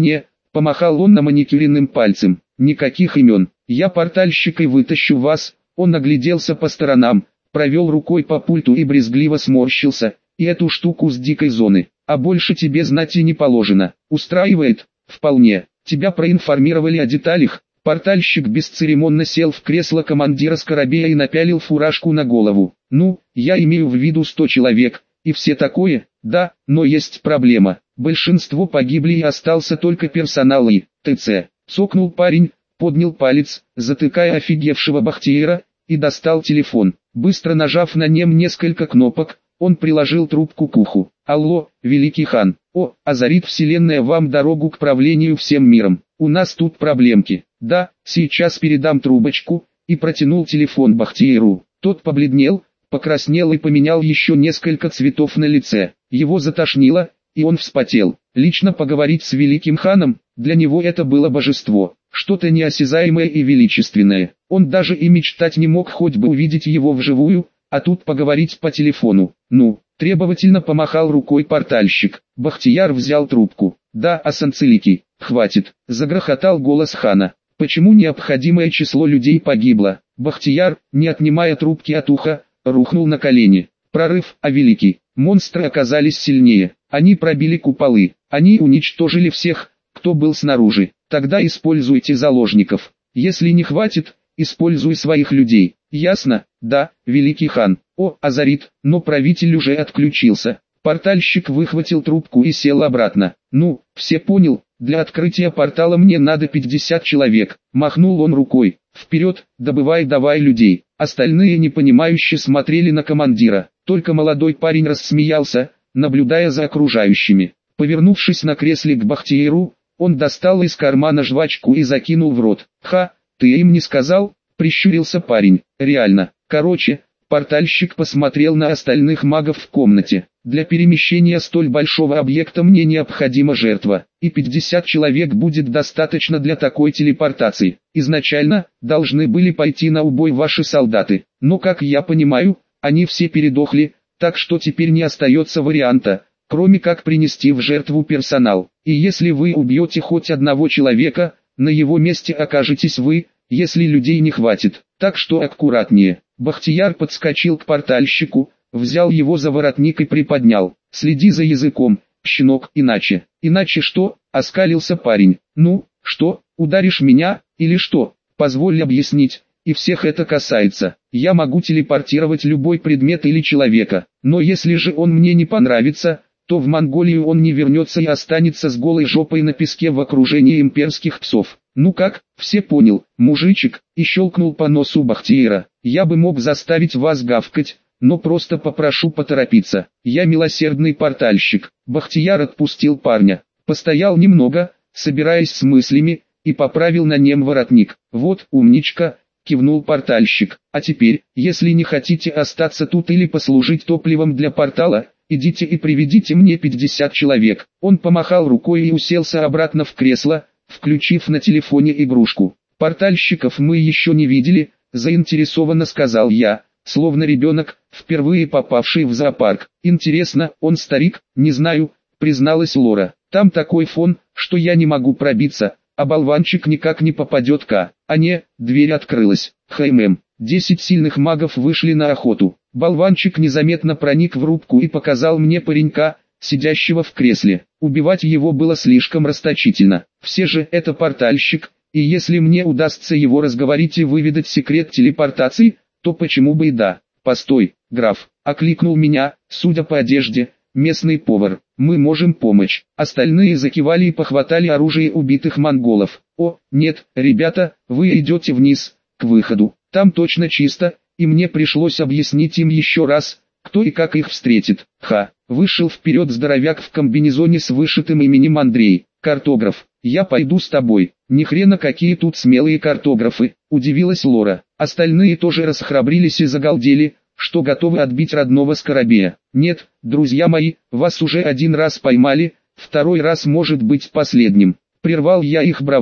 Помахал он на маникюренным пальцем. Никаких имен. Я портальщик и вытащу вас. Он огляделся по сторонам, провел рукой по пульту и брезгливо сморщился. И эту штуку с дикой зоны. А больше тебе знать и не положено. Устраивает? Вполне. Тебя проинформировали о деталях. Портальщик бесцеремонно сел в кресло командира скоробея и напялил фуражку на голову. Ну, я имею в виду 100 человек, и все такое, да, но есть проблема. Большинство погибли и остался только персонал и т.ц. Цокнул парень, поднял палец, затыкая офигевшего Бахтиера, и достал телефон. Быстро нажав на нем несколько кнопок, он приложил трубку к уху. Алло, великий хан. О, озарит вселенная вам дорогу к правлению всем миром. У нас тут проблемки. Да, сейчас передам трубочку, и протянул телефон Бахтиеру. Тот побледнел, покраснел и поменял еще несколько цветов на лице. Его затошнило, и он вспотел. Лично поговорить с великим ханом, для него это было божество, что-то неосязаемое и величественное. Он даже и мечтать не мог хоть бы увидеть его вживую, а тут поговорить по телефону. Ну, требовательно помахал рукой портальщик. Бахтияр взял трубку. Да, Асанцелики, хватит, загрохотал голос хана. Почему необходимое число людей погибло? Бахтияр, не отнимая трубки от уха, рухнул на колени. Прорыв, а великий. Монстры оказались сильнее. Они пробили куполы. Они уничтожили всех, кто был снаружи. Тогда используйте заложников. Если не хватит, используй своих людей. Ясно? Да, великий хан. О, озарит, но правитель уже отключился. Портальщик выхватил трубку и сел обратно. Ну, все понял, для открытия портала мне надо 50 человек. Махнул он рукой. Вперед, добывай давай людей. Остальные непонимающе смотрели на командира. Только молодой парень рассмеялся, наблюдая за окружающими. Повернувшись на кресле к Бахтиеру, он достал из кармана жвачку и закинул в рот. «Ха, ты им не сказал?» — прищурился парень. «Реально. Короче...» Портальщик посмотрел на остальных магов в комнате. «Для перемещения столь большого объекта мне необходима жертва, и 50 человек будет достаточно для такой телепортации. Изначально, должны были пойти на убой ваши солдаты, но, как я понимаю, они все передохли, так что теперь не остается варианта, кроме как принести в жертву персонал. И если вы убьете хоть одного человека, на его месте окажетесь вы, если людей не хватит, так что аккуратнее». Бахтияр подскочил к портальщику, взял его за воротник и приподнял. «Следи за языком, щенок, иначе». «Иначе что?» — оскалился парень. «Ну, что, ударишь меня, или что? Позволь объяснить, и всех это касается. Я могу телепортировать любой предмет или человека, но если же он мне не понравится, то в Монголию он не вернется и останется с голой жопой на песке в окружении имперских псов. Ну как, все понял, мужичек?» И щелкнул по носу Бахтиера. «Я бы мог заставить вас гавкать, но просто попрошу поторопиться. Я милосердный портальщик». Бахтияр отпустил парня, постоял немного, собираясь с мыслями, и поправил на нем воротник. «Вот, умничка», — кивнул портальщик. «А теперь, если не хотите остаться тут или послужить топливом для портала, идите и приведите мне 50 человек». Он помахал рукой и уселся обратно в кресло, включив на телефоне игрушку. «Портальщиков мы еще не видели», — заинтересованно сказал я, словно ребенок, впервые попавший в зоопарк. «Интересно, он старик?» «Не знаю», — призналась Лора. «Там такой фон, что я не могу пробиться, а болванчик никак не попадет к...» «А не», дверь открылась. «Хэймэм». 10 сильных магов вышли на охоту. Болванчик незаметно проник в рубку и показал мне паренька, сидящего в кресле. Убивать его было слишком расточительно. Все же это портальщик, и если мне удастся его разговорить и выведать секрет телепортации, то почему бы и да. «Постой, граф», — окликнул меня, судя по одежде, местный повар. «Мы можем помочь». Остальные закивали и похватали оружие убитых монголов. «О, нет, ребята, вы идете вниз, к выходу. Там точно чисто, и мне пришлось объяснить им еще раз, кто и как их встретит». «Ха!» — вышел вперед здоровяк в комбинезоне с вышитым именем Андрей. «Картограф, я пойду с тобой». «Ни хрена какие тут смелые картографы», — удивилась Лора. Остальные тоже расхрабрились и загалдели, что готовы отбить родного скоробея. «Нет, друзья мои, вас уже один раз поймали, второй раз может быть последним». Прервал я их браваду.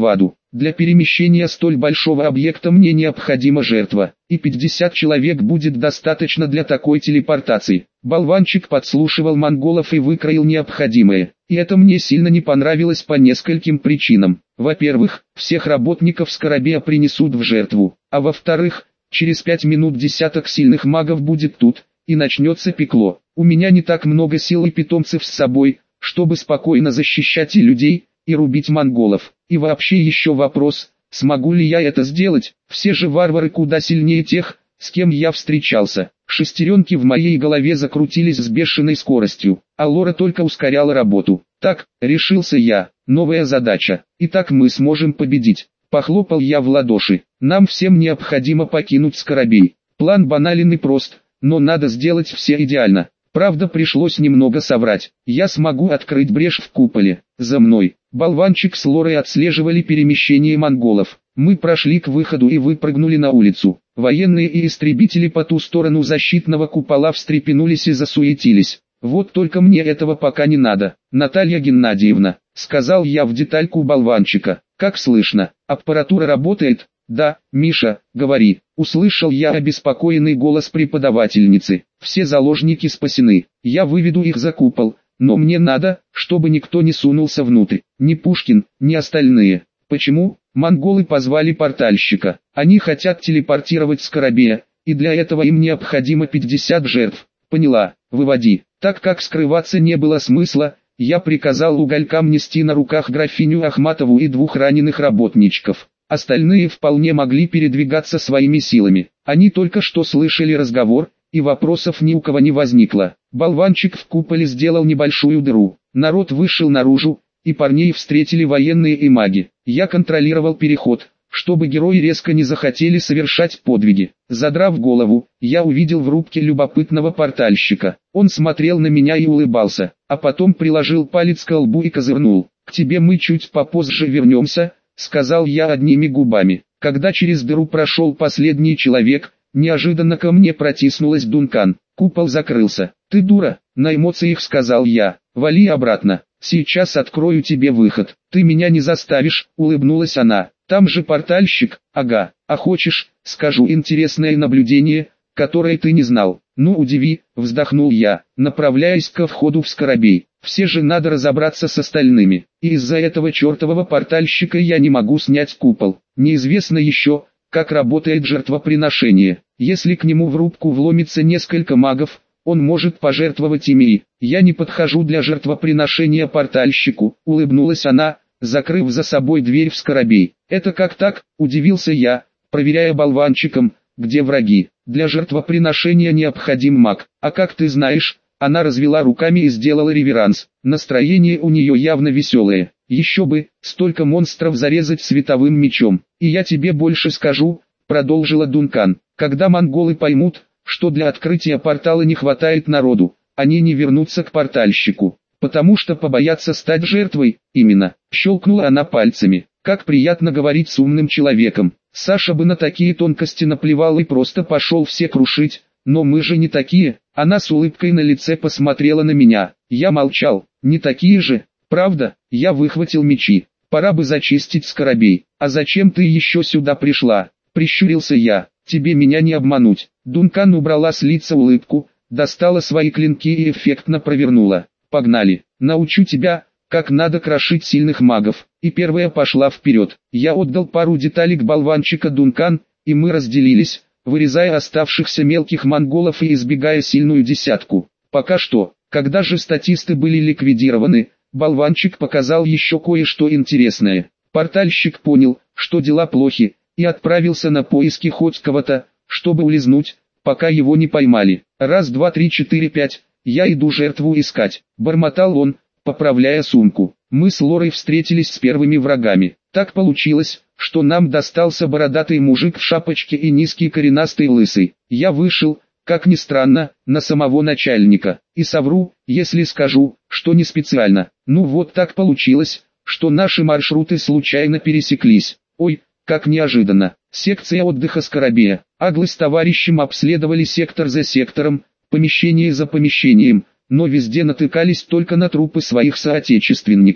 Для перемещения столь большого объекта мне необходима жертва, и 50 человек будет достаточно для такой телепортации. Болванчик подслушивал монголов и выкроил необходимое, и это мне сильно не понравилось по нескольким причинам. Во-первых, всех работников Скоробея принесут в жертву, а во-вторых, через 5 минут десяток сильных магов будет тут, и начнется пекло. У меня не так много сил и питомцев с собой, чтобы спокойно защищать и людей, и рубить монголов. И вообще еще вопрос, смогу ли я это сделать? Все же варвары куда сильнее тех, с кем я встречался. Шестеренки в моей голове закрутились с бешеной скоростью, а Лора только ускоряла работу. Так, решился я, новая задача. Итак, мы сможем победить. Похлопал я в ладоши. Нам всем необходимо покинуть Скоробей. План банален и прост, но надо сделать все идеально. Правда, пришлось немного соврать. Я смогу открыть брешь в куполе. За мной. Болванчик с Лорой отслеживали перемещение монголов. Мы прошли к выходу и выпрыгнули на улицу. Военные и истребители по ту сторону защитного купола встрепенулись и засуетились. «Вот только мне этого пока не надо, Наталья Геннадьевна», — сказал я в детальку болванчика. «Как слышно, аппаратура работает?» «Да, Миша, говори», — услышал я обеспокоенный голос преподавательницы. «Все заложники спасены, я выведу их за купол, но мне надо, чтобы никто не сунулся внутрь, ни Пушкин, ни остальные». «Почему?» «Монголы позвали портальщика, они хотят телепортировать Скоробея, и для этого им необходимо 50 жертв». «Поняла, выводи». Так как скрываться не было смысла, я приказал уголькам нести на руках графиню Ахматову и 2 раненых работничков. Остальные вполне могли передвигаться своими силами. Они только что слышали разговор, и вопросов ни у кого не возникло. Болванчик в куполе сделал небольшую дыру. Народ вышел наружу, и парней встретили военные и маги. Я контролировал переход, чтобы герои резко не захотели совершать подвиги. Задрав голову, я увидел в рубке любопытного портальщика. Он смотрел на меня и улыбался, а потом приложил палец к лбу и козырнул. «К тебе мы чуть попозже вернемся», — сказал я одними губами. Когда через дыру прошел последний человек, неожиданно ко мне протиснулась Дункан. Купол закрылся. «Ты дура», — на эмоциях сказал я. «Вали обратно, сейчас открою тебе выход». «Ты меня не заставишь», — улыбнулась она. «Там же портальщик, ага, а хочешь, скажу интересное наблюдение, которое ты не знал». «Ну удиви», — вздохнул я, направляясь ко входу в Скоробей. «Все же надо разобраться с остальными, и из-за этого чертового портальщика я не могу снять купол. Неизвестно еще, как работает жертвоприношение. Если к нему в рубку вломится несколько магов, он может пожертвовать ими. Я не подхожу для жертвоприношения портальщику», — улыбнулась она, закрыв за собой дверь в Скоробей. «Это как так?» — удивился я, проверяя болванчиком, где враги. «Для жертвоприношения необходим маг, а как ты знаешь?» Она развела руками и сделала реверанс. Настроение у нее явно веселое. «Еще бы, столько монстров зарезать световым мечом. И я тебе больше скажу», — продолжила Дункан. «Когда монголы поймут, что для открытия портала не хватает народу, они не вернутся к портальщику, потому что побоятся стать жертвой». «Именно», — щелкнула она пальцами. «Как приятно говорить с умным человеком. Саша бы на такие тонкости наплевал и просто пошел все крушить, но мы же не такие». Она с улыбкой на лице посмотрела на меня. Я молчал. «Не такие же, правда?» Я выхватил мечи. «Пора бы зачистить Скоробей». «А зачем ты еще сюда пришла?» Прищурился я. «Тебе меня не обмануть». Дункан убрала с лица улыбку, достала свои клинки и эффектно провернула. «Погнали. Научу тебя, как надо крошить сильных магов». И первая пошла вперед. Я отдал пару деталек болванчика Дункан, и мы разделились, вырезая оставшихся мелких монголов и избегая сильную десятку. Пока что, когда же статисты были ликвидированы, болванчик показал еще кое-что интересное. Портальщик понял, что дела плохи, и отправился на поиски хоть кого-то, чтобы улизнуть, пока его не поймали. «Раз, два, три, четыре, пять, я иду жертву искать», — бормотал он, поправляя сумку. Мы с Лорой встретились с первыми врагами. Так получилось, что нам достался бородатый мужик в шапочке и низкий коренастый лысый. Я вышел, как ни странно, на самого начальника. И совру, если скажу, что не специально. Ну вот так получилось, что наши маршруты случайно пересеклись. Ой, как неожиданно. Секция отдыха Скоробея. Аглы с товарищем обследовали сектор за сектором, помещение за помещением, но везде натыкались только на трупы своих соотечественников.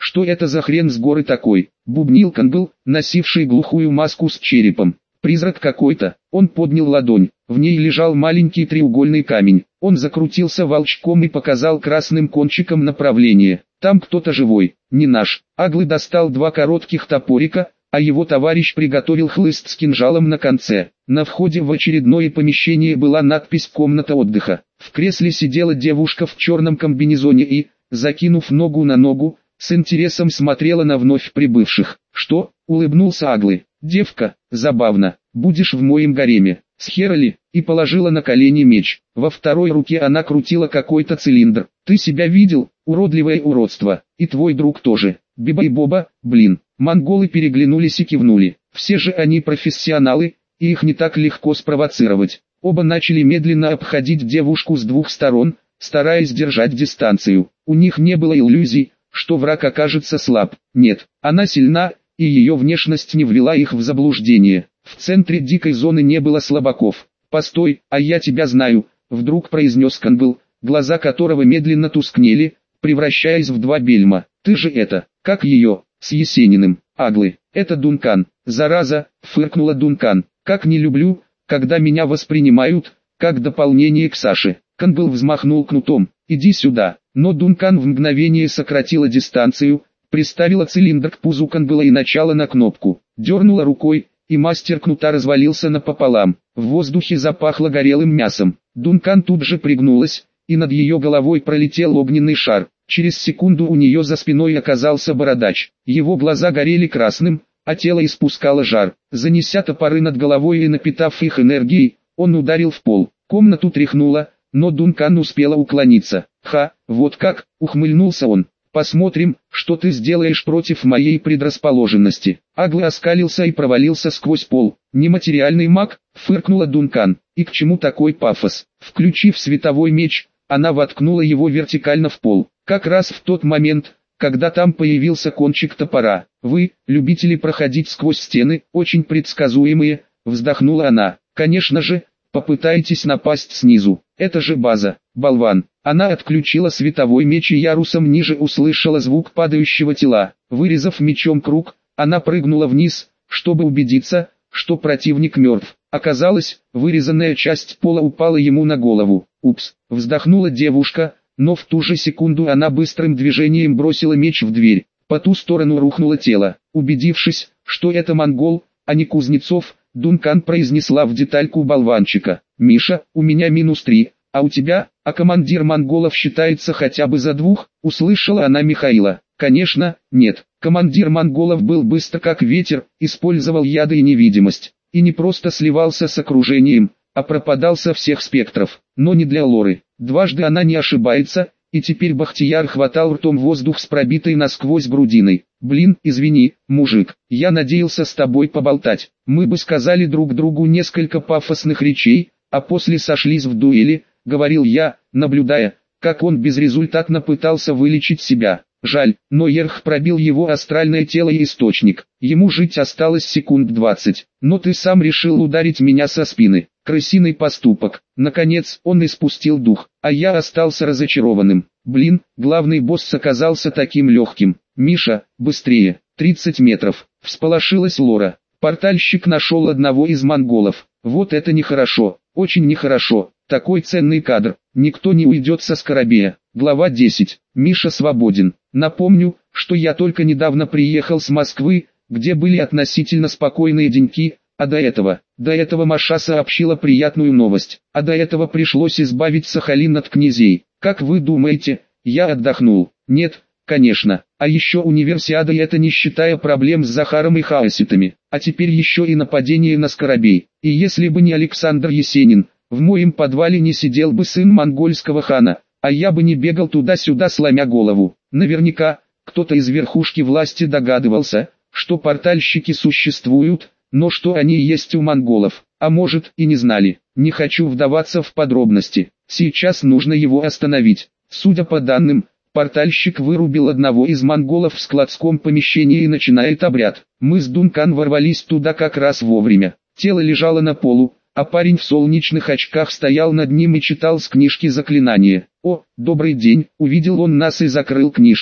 Что это за хрен с горы такой? Бубнил Канбл, носивший глухую маску с черепом. Призрак какой-то. Он поднял ладонь. В ней лежал маленький треугольный камень. Он закрутился волчком и показал красным кончиком направление. Там кто-то живой, не наш. Аглы достал 2 коротких топорика, а его товарищ приготовил хлыст с кинжалом на конце. На входе в очередное помещение была надпись «Комната отдыха». В кресле сидела девушка в черном комбинезоне и, закинув ногу на ногу, с интересом смотрела на вновь прибывших. «Что?» — улыбнулся Аглы. «Девка, забавно, будешь в моем гареме, с хера ли?» И положила на колени меч. Во второй руке она крутила какой-то цилиндр. «Ты себя видел, уродливое уродство, и твой друг тоже. Биба и Боба, блин». Монголы переглянулись и кивнули. Все же они профессионалы, и их не так легко спровоцировать. Оба начали медленно обходить девушку с 2 сторон, стараясь держать дистанцию. У них не было иллюзий, что враг окажется слаб. Нет, она сильна, и ее внешность не ввела их в заблуждение. В центре дикой зоны не было слабаков. «Постой, а я тебя знаю», — вдруг произнес Канбл, глаза которого медленно тускнели, превращаясь в 2 бельма. «Ты же это, как ее, с Есениным, Аглы, это Дункан». «Зараза», — фыркнула Дункан, — «как не люблю, когда меня воспринимают, как дополнение к Саше». Канбл взмахнул кнутом. «Иди сюда». Но Дункан в мгновение сократила дистанцию, приставила цилиндр к пузу Канбла и нажала на кнопку. Дернула рукой, и мастер кнута развалился напополам. В воздухе запахло горелым мясом. Дункан тут же пригнулась, и над ее головой пролетел огненный шар. Через секунду у нее за спиной оказался бородач. Его глаза горели красным, а тело испускало жар. Занеся топоры над головой и напитав их энергией, он ударил в пол. Комнату тряхнуло, но Дункан успела уклониться. «Ха, вот как», — ухмыльнулся он. «Посмотрим, что ты сделаешь против моей предрасположенности». Аглы оскалился и провалился сквозь пол. «Нематериальный маг», — фыркнула Дункан. «И к чему такой пафос?» Включив световой меч, она воткнула его вертикально в пол. Как раз в тот момент, когда там появился кончик топора. «Вы, любители проходить сквозь стены, очень предсказуемые», — вздохнула она. «Конечно же, попытайтесь напасть снизу. Это же база, болван». Она отключила световой меч и ярусом ниже услышала звук падающего тела. Вырезав мечом круг, она прыгнула вниз, чтобы убедиться, что противник мертв. Оказалось, вырезанная часть пола упала ему на голову. «Упс», — вздохнула девушка, но в ту же секунду она быстрым движением бросила меч в дверь. По ту сторону рухнуло тело. Убедившись, что это монгол, а не Кузнецов, Дункан произнесла в детальку болванчика: «Миша, у меня -3, а у тебя, а командир монголов считается хотя бы за 2, услышала она Михаила. Конечно, нет, командир монголов был быстр как ветер, использовал яды и невидимость, и не просто сливался с окружением, а пропадал со всех спектров, но не для Лоры. Дважды она не ошибается, и теперь Бахтияр хватал ртом воздух с пробитой насквозь грудиной. «Блин, извини, мужик, я надеялся с тобой поболтать, мы бы сказали друг другу несколько пафосных речей, а после сошлись в дуэли», — говорил я, наблюдая, как он безрезультатно пытался вылечить себя. Жаль, но Ерх пробил его астральное тело и источник. Ему жить осталось секунд 20. Но ты сам решил ударить меня со спины. Крысиный поступок. Наконец, он испустил дух, а я остался разочарованным. Блин, главный босс оказался таким легким. «Миша, быстрее, 30 метров», — всполошилась Лора. Портальщик нашел одного из монголов. Вот это нехорошо, очень нехорошо. Такой ценный кадр, никто не уйдет со Скоробея. Глава 10. Миша свободен. Напомню, что я только недавно приехал с Москвы, где были относительно спокойные деньки, а до этого Маша сообщила приятную новость. А до этого пришлось избавить Сахалин от князей. Как вы думаете, я отдохнул? Нет, конечно. А еще универсиада, и это не считая проблем с Захаром и хаоситами. А теперь еще и нападение на Скоробей. И если бы не Александр Есенин, в моем подвале не сидел бы сын монгольского хана, а я бы не бегал туда-сюда сломя голову. Наверняка, кто-то из верхушки власти догадывался, что портальщики существуют, но что они есть у монголов, а может и не знали. Не хочу вдаваться в подробности, сейчас нужно его остановить. Судя по данным, портальщик вырубил одного из монголов в складском помещении и начинает обряд. Мы с Дункан ворвались туда как раз вовремя. Тело лежало на полу, а парень в солнечных очках стоял над ним и читал с книжки заклинания. «О, добрый день!» — увидел он нас и закрыл книжку.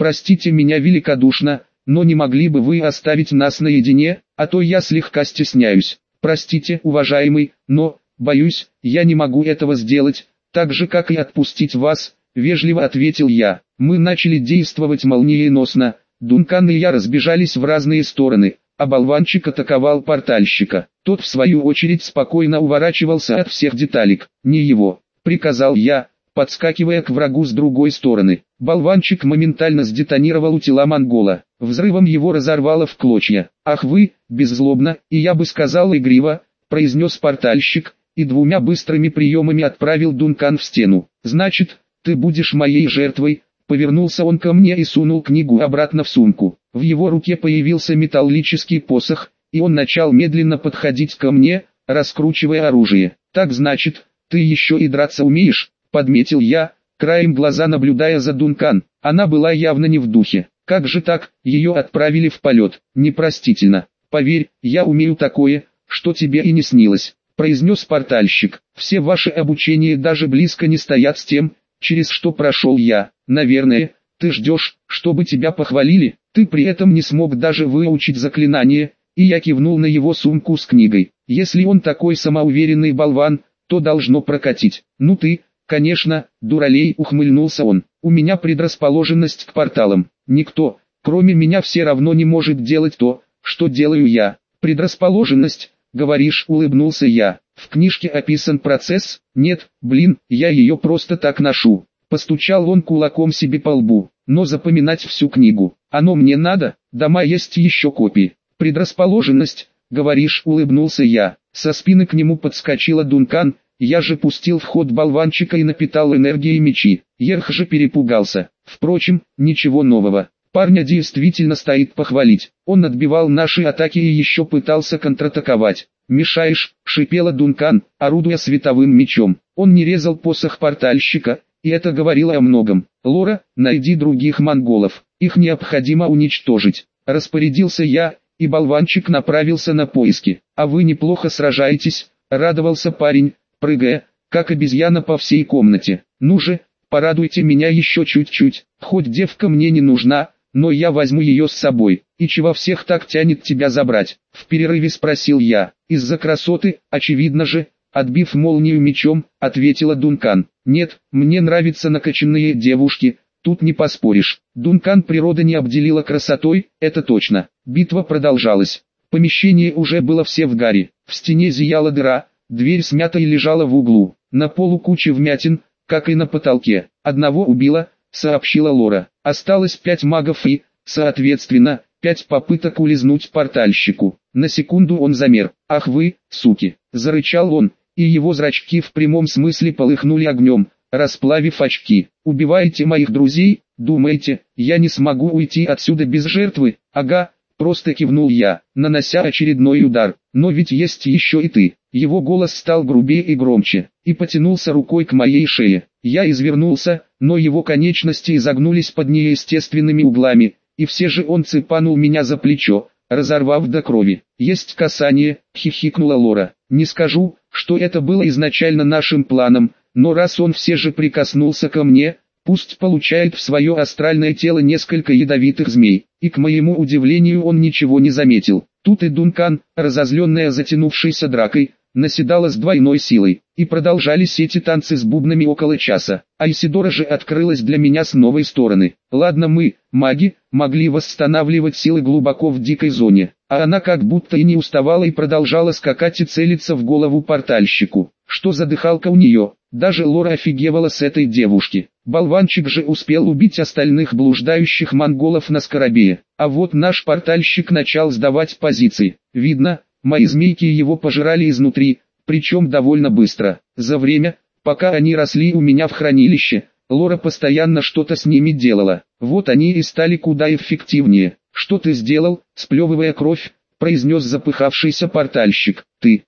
Простите меня великодушно, но не могли бы вы оставить нас наедине, а то я слегка стесняюсь. Простите, уважаемый, но, боюсь, я не могу этого сделать, так же как и отпустить вас, вежливо ответил я. Мы начали действовать молниеносно, Дункан и я разбежались в разные стороны, а болванчик атаковал портальщика. Тот в свою очередь спокойно уворачивался от всех деталек. «Не его», — приказал я, подскакивая к врагу с другой стороны. Болванчик моментально сдетонировал у тела монгола. Взрывом его разорвало в клочья. «Ах вы!» — беззлобно, и я бы сказал игриво, произнес портальщик, и двумя быстрыми приемами отправил Дункан в стену. «Значит, ты будешь моей жертвой», — повернулся он ко мне и сунул книгу обратно в сумку. В его руке появился металлический посох, и он начал медленно подходить ко мне, раскручивая оружие. «Так значит, ты еще и драться умеешь?» — подметил я, краем глаза наблюдая за Дункан. Она была явно не в духе. «Как же так, ее отправили в полет? Непростительно. Поверь, я умею такое, что тебе и не снилось», — произнес портальщик. «Все ваши обучения даже близко не стоят с тем, через что прошел я. Наверное, ты ждешь, чтобы тебя похвалили, ты при этом не смог даже выучить заклинание», и я кивнул на его сумку с книгой. «Если он такой самоуверенный болван, то должно прокатить. Ну ты, конечно, дуралей», — ухмыльнулся он. «У меня предрасположенность к порталам. Никто, кроме меня, все равно не может делать то, что делаю я». «Предрасположенность, говоришь?» — улыбнулся я. «В книжке описан процесс?» «Нет, блин, я ее просто так ношу». Постучал он кулаком себе по лбу. «Но запоминать всю книгу, оно мне надо, дома есть еще копии». «Предрасположенность, говоришь?» — улыбнулся я. Со спины к нему подскочила Дункан, я же пустил в ход болванчика и напитал энергией мечи. Ерх же перепугался. Впрочем, ничего нового. Парня действительно стоит похвалить. Он отбивал наши атаки и еще пытался контратаковать. «Мешаешь», — шипела Дункан, орудуя световым мечом. Он не резал посох портальщика, и это говорило о многом. «Лора, найди других монголов, их необходимо уничтожить», — распорядился я, и болванчик направился на поиски. «А вы неплохо сражаетесь», — радовался парень, прыгая, как обезьяна по всей комнате. «Ну же, порадуйте меня еще чуть-чуть, хоть девка мне не нужна, но я возьму ее с собой». «И чего всех так тянет тебя забрать?» — в перерыве спросил я. «Из-за красоты, очевидно же», — отбив молнию мечом, ответила Дункан. «Нет, мне нравятся накачанные девушки, тут не поспоришь». Дункан природа не обделила красотой, это точно. Битва продолжалась. Помещение уже было все в гаре. В стене зияла дыра, дверь смята и лежала в углу. На полу куча вмятин, как и на потолке. «Одного убила», — сообщила Лора. «Осталось 5 магов и, соответственно, 5 попыток улизнуть портальщику». На секунду он замер. «Ах вы, суки!» — зарычал он, и его зрачки в прямом смысле полыхнули огнем, расплавив очки. «Убиваете моих друзей, думаете, я не смогу уйти отсюда без жертвы?» «Ага», — просто кивнул я, нанося очередной удар. «Но ведь есть еще и ты». Его голос стал грубее и громче, и потянулся рукой к моей шее. Я извернулся, но его конечности изогнулись под неестественными углами, и все же он цепанул меня за плечо, разорвав до крови. «Есть касание», — хихикнула Лора. «Не скажу, что это было изначально нашим планом, но раз он все же прикоснулся ко мне, пусть получает в свое астральное тело несколько ядовитых змей». И к моему удивлению он ничего не заметил. Тут и Дункан, разозленная затянувшейся дракой, наседала с двойной силой, и продолжались эти танцы с бубнами около часа. А Исидора же открылась для меня с новой стороны. Ладно, мы, маги, могли восстанавливать силы глубоко в дикой зоне, а она как будто и не уставала и продолжала скакать и целиться в голову портальщику. Что за дыхалка у нее? Даже Лора офигевала с этой девушки. Болванчик же успел убить остальных блуждающих монголов на Скоробее. А вот наш портальщик начал сдавать позиции. Видно, мои змейки его пожирали изнутри, причем довольно быстро. За время, пока они росли у меня в хранилище, Лора постоянно что-то с ними делала. Вот они и стали куда эффективнее. «Что ты сделал?» — сплевывая кровь, произнес запыхавшийся портальщик.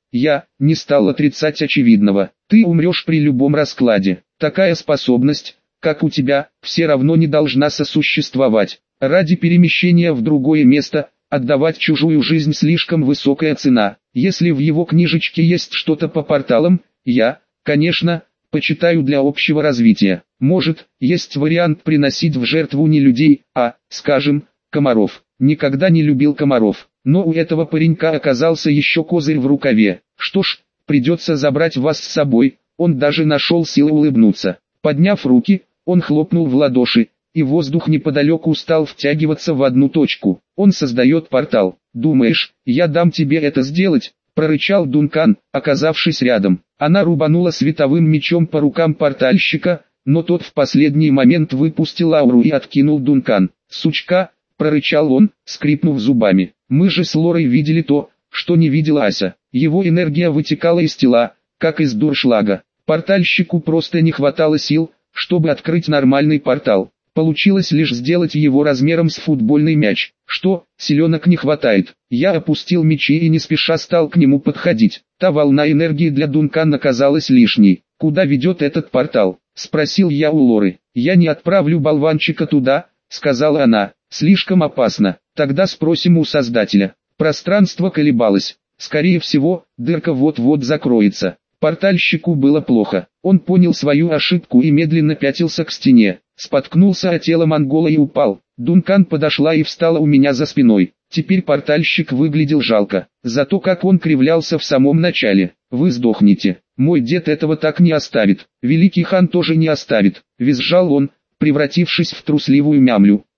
Я не стал отрицать очевидного. «Ты умрешь при любом раскладе. Такая способность, как у тебя, все равно не должна сосуществовать. Ради перемещения в другое место, отдавать чужую жизнь слишком высокая цена. Если в его книжечке есть что-то по порталам, я, конечно, предпочитаю для общего развития. Может, есть вариант приносить в жертву не людей, а, скажем, комаров. Никогда не любил комаров, но у этого паренька оказался еще козырь в рукаве. Что ж, придется забрать вас с собой. Он даже нашел силы улыбнуться. Подняв руки, он хлопнул в ладоши, и воздух неподалеку стал втягиваться в одну точку. Он создает портал. «Думаешь, я дам тебе это сделать?» — прорычал Дункан, оказавшись рядом. Она рубанула световым мечом по рукам портальщика, но тот в последний момент выпустил ауру и откинул Дункан. «Сучка!» — прорычал он, скрипнув зубами. «Мы же с Лорой видели то, что не видела Ася. Его энергия вытекала из тела, как из дуршлага. Портальщику просто не хватало сил, чтобы открыть нормальный портал. Получилось лишь сделать его размером с футбольный мяч. Что, силенок не хватает?» Я опустил мечи и не спеша стал к нему подходить. Та волна энергии для Дункана казалась лишней. «Куда ведет этот портал?» — спросил я у Лоры. «Я не отправлю болванчика туда», — сказала она. «Слишком опасно. Тогда спросим у Создателя». Пространство колебалось. Скорее всего, дырка вот-вот закроется. Портальщику было плохо. Он понял свою ошибку и медленно пятился к стене. Споткнулся о тело монгола и упал. Дункан подошла и встала у меня за спиной. Теперь портальщик выглядел жалко. Зато как он кривлялся в самом начале. «Вы сдохнете. Мой дед этого так не оставит. Великий хан тоже не оставит», — визжал он, превратившись в трусливую мямлю.